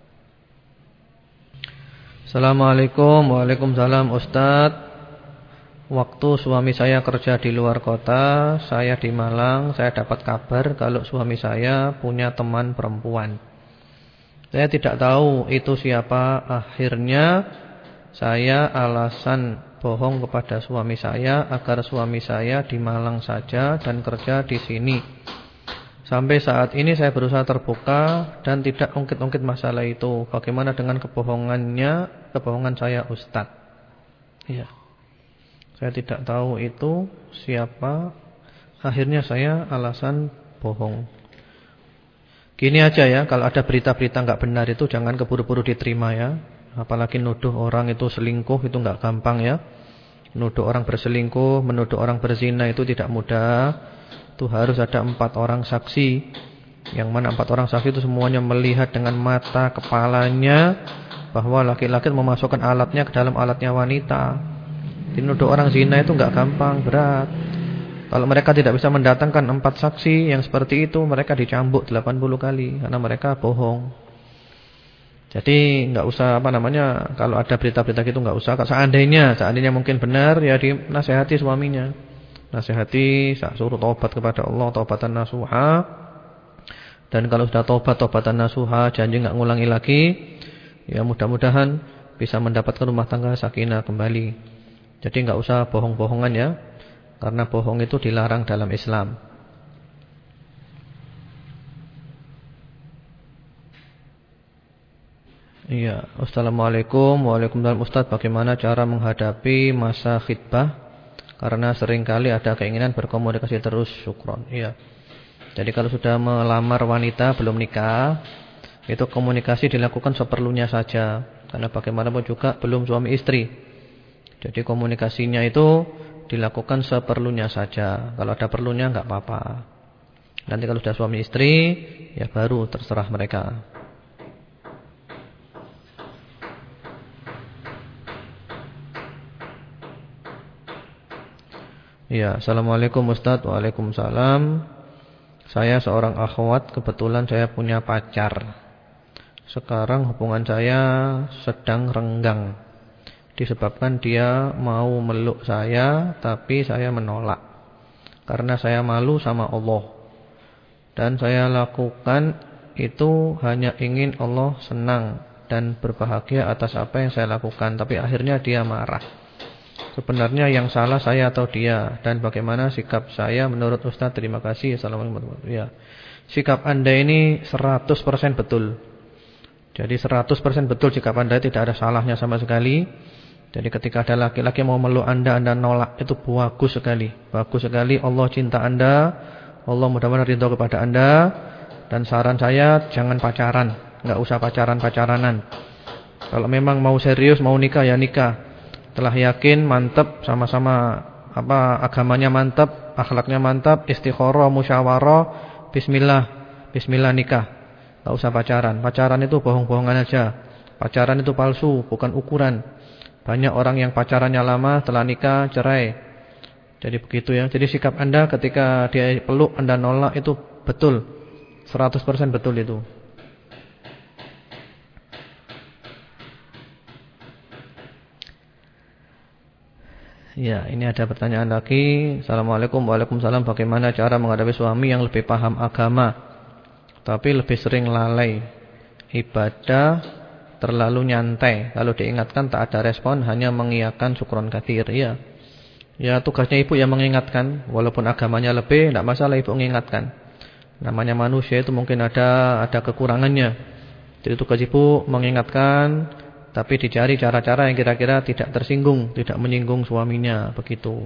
[SPEAKER 1] Assalamualaikum. Waalaikumsalam Ustaz. Waktu suami saya kerja di luar kota, saya di Malang, saya dapat kabar kalau suami saya punya teman perempuan. Saya tidak tahu itu siapa. Akhirnya saya alasan bohong kepada suami saya agar suami saya di Malang saja dan kerja di sini. Sampai saat ini saya berusaha terbuka dan tidak ungkit-ungkit masalah itu. Bagaimana dengan kebohongan saya Ustaz? Iya. Saya tidak tahu itu siapa. Akhirnya saya alasan bohong. Gini aja ya, kalau ada berita-berita enggak benar itu jangan keburu-buru diterima ya. Apalagi nuduh orang itu selingkuh itu enggak gampang ya. Nuduh orang berselingkuh, menuduh orang berzina itu tidak mudah. Itu harus ada 4 orang saksi. Yang mana 4 orang saksi itu semuanya melihat dengan mata kepalanya bahwa laki-laki memasukkan alatnya ke dalam alatnya wanita. Nuduh orang zina itu enggak gampang, berat. Kalau mereka tidak bisa mendatangkan 4 saksi yang seperti itu, mereka dicambuk 80 kali karena mereka bohong. Jadi enggak usah kalau ada berita-berita gitu enggak usah. Seandainya mungkin benar ya dinasihati suaminya. Nasihati, suruh taubat kepada Allah, taubatan nasuha. Dan kalau sudah taubatan nasuha, janji enggak ngulangi lagi, ya mudah-mudahan bisa mendapatkan rumah tangga sakinah kembali. Jadi enggak usah bohong-bohongan ya. Karena bohong itu dilarang dalam Islam. Iya, Assalamualaikum. Waalaikumsalam Ustaz, bagaimana cara menghadapi masa khitbah? Karena seringkali ada keinginan berkomunikasi terus. Syukron. Iya. Jadi kalau sudah melamar wanita belum nikah, itu komunikasi dilakukan seperlunya saja. Karena bagaimanapun juga belum suami istri. Jadi komunikasinya itu dilakukan seperlunya saja. Kalau ada perlunya enggak apa-apa. Nanti kalau sudah suami istri, ya baru terserah mereka. Ya, Assalamualaikum Ustaz. Waalaikumsalam. Saya seorang akhwat, kebetulan saya punya pacar. Sekarang hubungan saya sedang renggang. Disebabkan dia mau meluk saya, tapi saya menolak. Karena saya malu sama Allah. Dan saya lakukan itu hanya ingin Allah senang dan berbahagia atas apa yang saya lakukan. Tapi akhirnya dia marah. Sebenarnya yang salah saya atau dia? Dan bagaimana sikap saya menurut Ustaz? Terima kasih. Assalamualaikum. Ya. Sikap Anda ini 100% betul. Jadi 100% betul sikap Anda, tidak ada salahnya sama sekali. Jadi ketika ada laki-laki mau meluk Anda nolak, itu bagus sekali. Bagus sekali. Allah cinta Anda. Allah mudah-mudahan ridho kepada Anda. Dan saran saya jangan pacaran. Enggak usah pacaran-pacaranan. Kalau memang mau serius, mau nikah ya nikah. Telah yakin, mantap, sama-sama agamanya mantap, akhlaknya mantap, istikharah, musyawarah, bismillah nikah. Enggak usah pacaran. Pacaran itu bohong-bohongan aja. Pacaran itu palsu, bukan ukuran. Banyak orang yang pacarannya lama, setelah nikah cerai. Jadi begitu ya. Jadi sikap Anda ketika dia peluk Anda nolak itu betul. 100% betul itu. Ya, ini ada pertanyaan lagi. Assalamualaikum. Waalaikumsalam. Bagaimana cara menghadapi suami yang lebih paham agama tapi lebih sering lalai ibadah, terlalu nyantai. Kalau diingatkan tak ada respon, hanya mengiyakan syukron katsir. Ya. Ya tugasnya ibu yang mengingatkan. Walaupun agamanya lebih, tidak masalah ibu mengingatkan. Namanya manusia itu mungkin ada kekurangannya. Jadi tugas ibu mengingatkan tapi dicari cara-cara yang kira-kira tidak tersinggung, tidak menyinggung suaminya, begitu.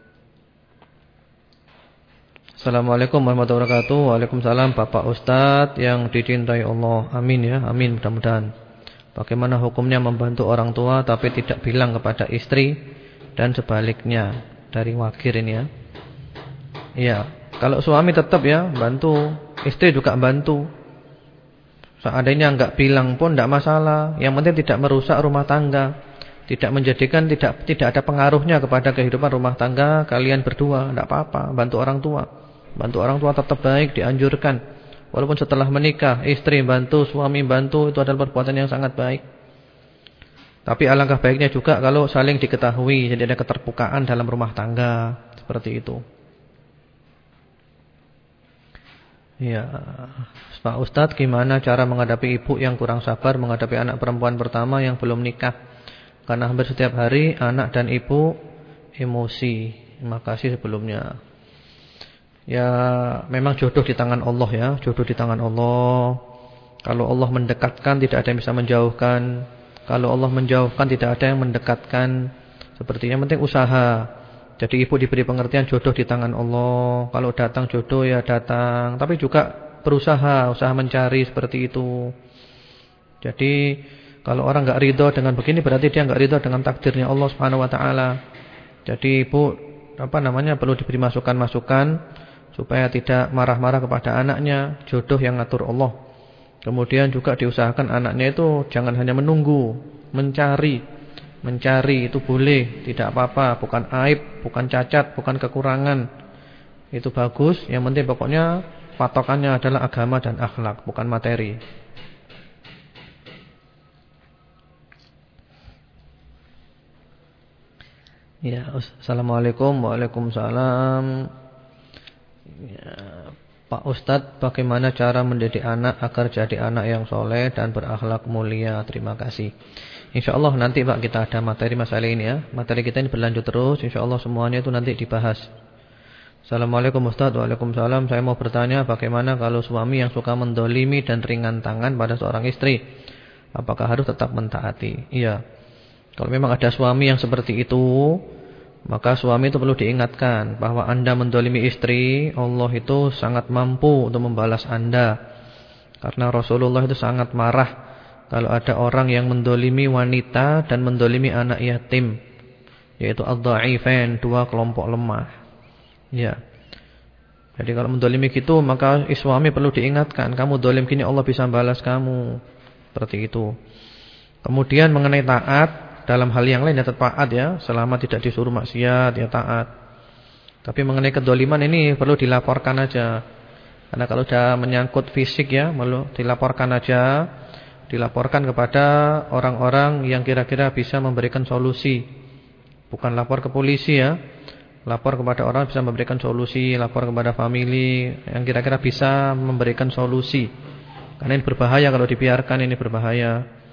[SPEAKER 1] Assalamualaikum warahmatullahi wabarakatuh. Waalaikumsalam Bapak Ustadz yang dicintai Allah. Amin ya, amin mudah-mudahan. Bagaimana hukumnya membantu orang tua tapi tidak bilang kepada istri dan sebaliknya? Dari Wakir ini ya. Iya, kalau suami tetap ya bantu, istri juga bantu. Seandainya enggak bilang pun enggak masalah. Yang penting tidak merusak rumah tangga, tidak menjadikan tidak ada pengaruhnya kepada kehidupan rumah tangga kalian berdua, enggak apa-apa. Bantu orang tua. Bantu orang tua tetap baik, dianjurkan. Walaupun setelah menikah, istri bantu, suami bantu, itu adalah perbuatan yang sangat baik. Tapi alangkah baiknya juga kalau saling diketahui, jadi ada keterbukaan dalam rumah tangga, seperti itu. Ya, Pak Ustadz, gimana cara menghadapi ibu yang kurang sabar menghadapi anak perempuan pertama yang belum nikah? Karena hampir setiap hari anak dan ibu emosi. Terima kasih sebelumnya. Ya, memang jodoh di tangan Allah ya, jodoh di tangan Allah. Kalau Allah mendekatkan, tidak ada yang bisa menjauhkan. Kalau Allah menjauhkan, tidak ada yang mendekatkan. Seperti yang penting usaha. Jadi ibu diberi pengertian jodoh di tangan Allah. Kalau datang jodoh ya datang, tapi juga berusaha, usaha mencari seperti itu. Jadi kalau orang enggak ridho dengan begini, berarti dia enggak ridho dengan takdirnya Allah Subhanahu wa taala. Jadi ibu perlu diberi masukan-masukan supaya tidak marah-marah kepada anaknya, jodoh yang ngatur Allah. Kemudian juga diusahakan anaknya itu jangan hanya menunggu, mencari itu boleh, tidak apa-apa, bukan aib, bukan cacat, bukan kekurangan. Itu bagus, yang penting pokoknya patokannya adalah agama dan akhlak, bukan materi. Ya, Assalamualaikum. Waalaikumsalam. Ya, Pak Ustadz, bagaimana cara mendidik anak agar jadi anak yang soleh dan berakhlak mulia? Terima kasih. InsyaAllah nanti Pak kita ada materi masalah ini ya. Materi kita ini berlanjut terus, InsyaAllah semuanya itu nanti dibahas. Assalamualaikum Ustadz. Waalaikumsalam. Saya mau bertanya, bagaimana kalau suami yang suka mendolimi dan ringan tangan pada seorang istri? Apakah harus tetap mentaati? Iya. Kalau memang ada suami yang seperti itu, maka suami itu perlu diingatkan bahwa Anda mendolimi istri, Allah itu sangat mampu untuk membalas Anda. Karena Rasulullah itu sangat marah kalau ada orang yang mendolimi wanita dan mendolimi anak yatim, yaitu ad-dha'ifain, dua kelompok lemah. Ya. Jadi kalau mendolimi gitu, maka suami perlu diingatkan, kamu dolim gini Allah bisa balas kamu. Seperti itu. Kemudian mengenai taat, dalam hal yang lain ya tetap taat ya, selama tidak disuruh maksiat ya taat. Tapi mengenai kedoliman ini perlu dilaporkan aja. Karena kalau sudah menyangkut fisik ya, perlu dilaporkan aja. Dilaporkan kepada orang-orang yang kira-kira bisa memberikan solusi. Bukan lapor ke polisi ya. Lapor kepada orang bisa memberikan solusi, lapor kepada family yang kira-kira bisa memberikan solusi. Karena ini berbahaya kalau dibiarkan, ini berbahaya.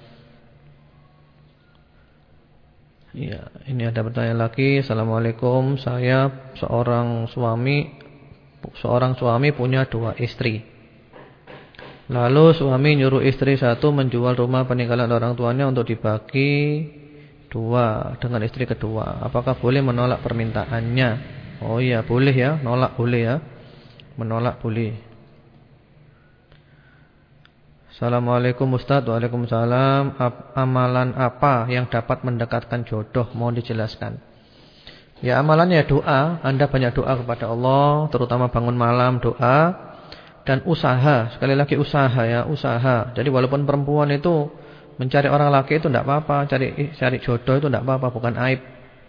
[SPEAKER 1] Ya, ini ada pertanyaan lagi. Assalamualaikum. Saya seorang suami punya dua istri. Lalu suami nyuruh istri satu menjual rumah peninggalan orang tuanya untuk dibagi dua dengan istri kedua. Apakah boleh menolak permintaannya? Oh iya, boleh ya. Nolak boleh ya. Menolak boleh. Assalamualaikum Ustaz. Waalaikumsalam. Amalan apa yang dapat mendekatkan jodoh? Mohon dijelaskan. Ya, amalannya doa. Anda banyak doa kepada Allah, terutama bangun malam doa dan usaha. Sekali lagi usaha ya, usaha. Jadi walaupun perempuan itu mencari orang laki itu tidak apa-apa, cari jodoh itu tidak apa-apa, bukan aib.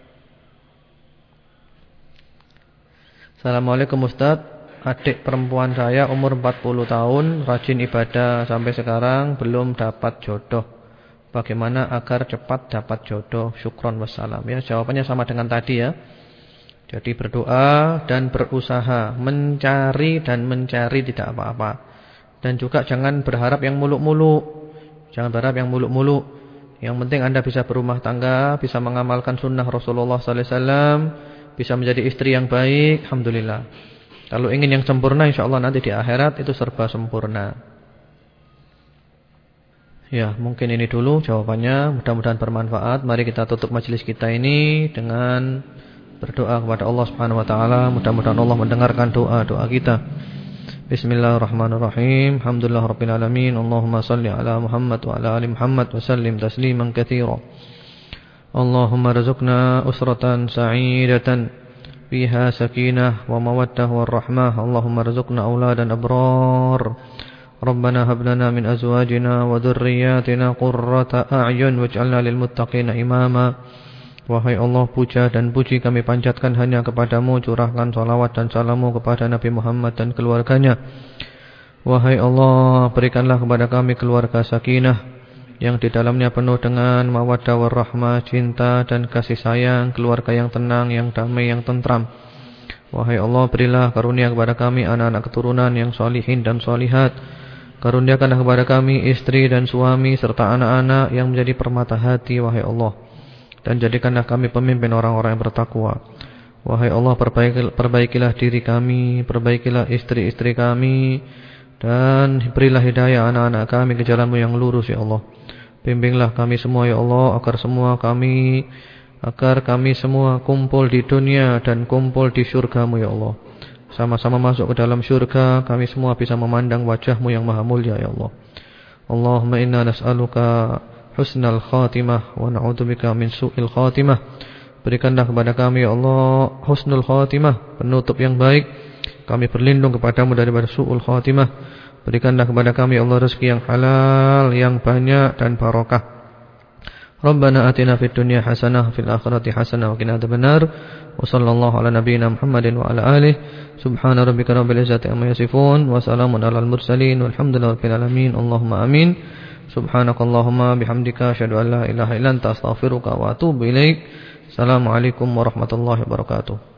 [SPEAKER 1] Assalamualaikum Ustaz. Adik perempuan saya umur 40 tahun, rajin ibadah sampai sekarang belum dapat jodoh. Bagaimana agar cepat dapat jodoh? Syukron wassalam. Ya, jawabannya sama dengan tadi ya. Jadi berdoa dan berusaha, mencari dan mencari tidak apa-apa. Dan juga jangan berharap yang muluk-muluk. Jangan berharap yang muluk-muluk. Yang penting Anda bisa berumah tangga, bisa mengamalkan sunnah Rasulullah sallallahu alaihi wasallam, bisa menjadi istri yang baik, alhamdulillah. Kalau ingin yang sempurna, insyaAllah nanti di akhirat itu serba sempurna. Ya, mungkin ini dulu jawabannya. Mudah-mudahan bermanfaat. Mari kita tutup majelis kita ini dengan berdoa kepada Allah Subhanahu wa taala. Mudah-mudahan Allah mendengarkan doa-doa kita. Bismillahirrahmanirrahim. Alhamdulillahirabbil alamin. Allahumma shalli ala Muhammad wa ala ali Muhammad wa sallim tasliman katsira. Allahumma rzuqna usratan sa'idatan fiha sakinah wa mawaddah warahmah. Allahumma rzuqna auladan abrar. Rabbana hab lana min azwajina wa dhurriyyatina qurrata a'yun waj'alna lil muttaqina imama. Wahai Allah, puja dan puji kami panjatkan hanya kepadamu. Curahkan salawat dan salamu kepada Nabi Muhammad dan keluarganya. Wahai Allah, berikanlah kepada kami keluarga sakinah yang di dalamnya penuh dengan mawaddah warahmah, cinta dan kasih sayang, keluarga yang tenang, yang damai, yang tentram. Wahai Allah, berilah karunia kepada kami anak-anak keturunan yang solihin dan solihat. Karuniakanlah kepada kami istri dan suami serta anak-anak yang menjadi permata hati, wahai Allah. Dan jadikanlah kami pemimpin orang-orang yang bertakwa. Wahai Allah, perbaikilah diri kami, perbaikilah istri-istri kami, dan berilah hidayah anak-anak kami ke jalan-Mu yang lurus, ya Allah. Bimbinglah kami semua, ya Allah, agar kami semua kumpul di dunia dan kumpul di syurga-Mu, ya Allah. Sama-sama masuk ke dalam syurga, kami semua bisa memandang wajah-Mu yang maha mulia, ya Allah. Allahumma inna nas'aluka husnal khatimah wa na'udzubika min su'il khatimah. Berikanlah kepada kami, ya Allah, husnul khatimah, penutup yang baik. Kami berlindung kepadamu daripada su'ul khatimah. Berikanlah kepada kami, ya Allah, rezeki yang halal, yang banyak dan barokah. Rabbana atina fid dunya hasanah fil akhirati hasanah wa qina adzabannar. Wa sallallahu ala nabiyyina Muhammadin wa ala alihi. Subhana rabbika rabbil izzati amma yasifun wa salamun alal mursalin walhamdulillahi rabbil alamin. Allahumma amin. Subhanakallahumma bihamdika asyhadu an la ilaha illa anta astaghfiruka wa atubu ilaik. Assalamualaikum warahmatullahi wabarakatuh.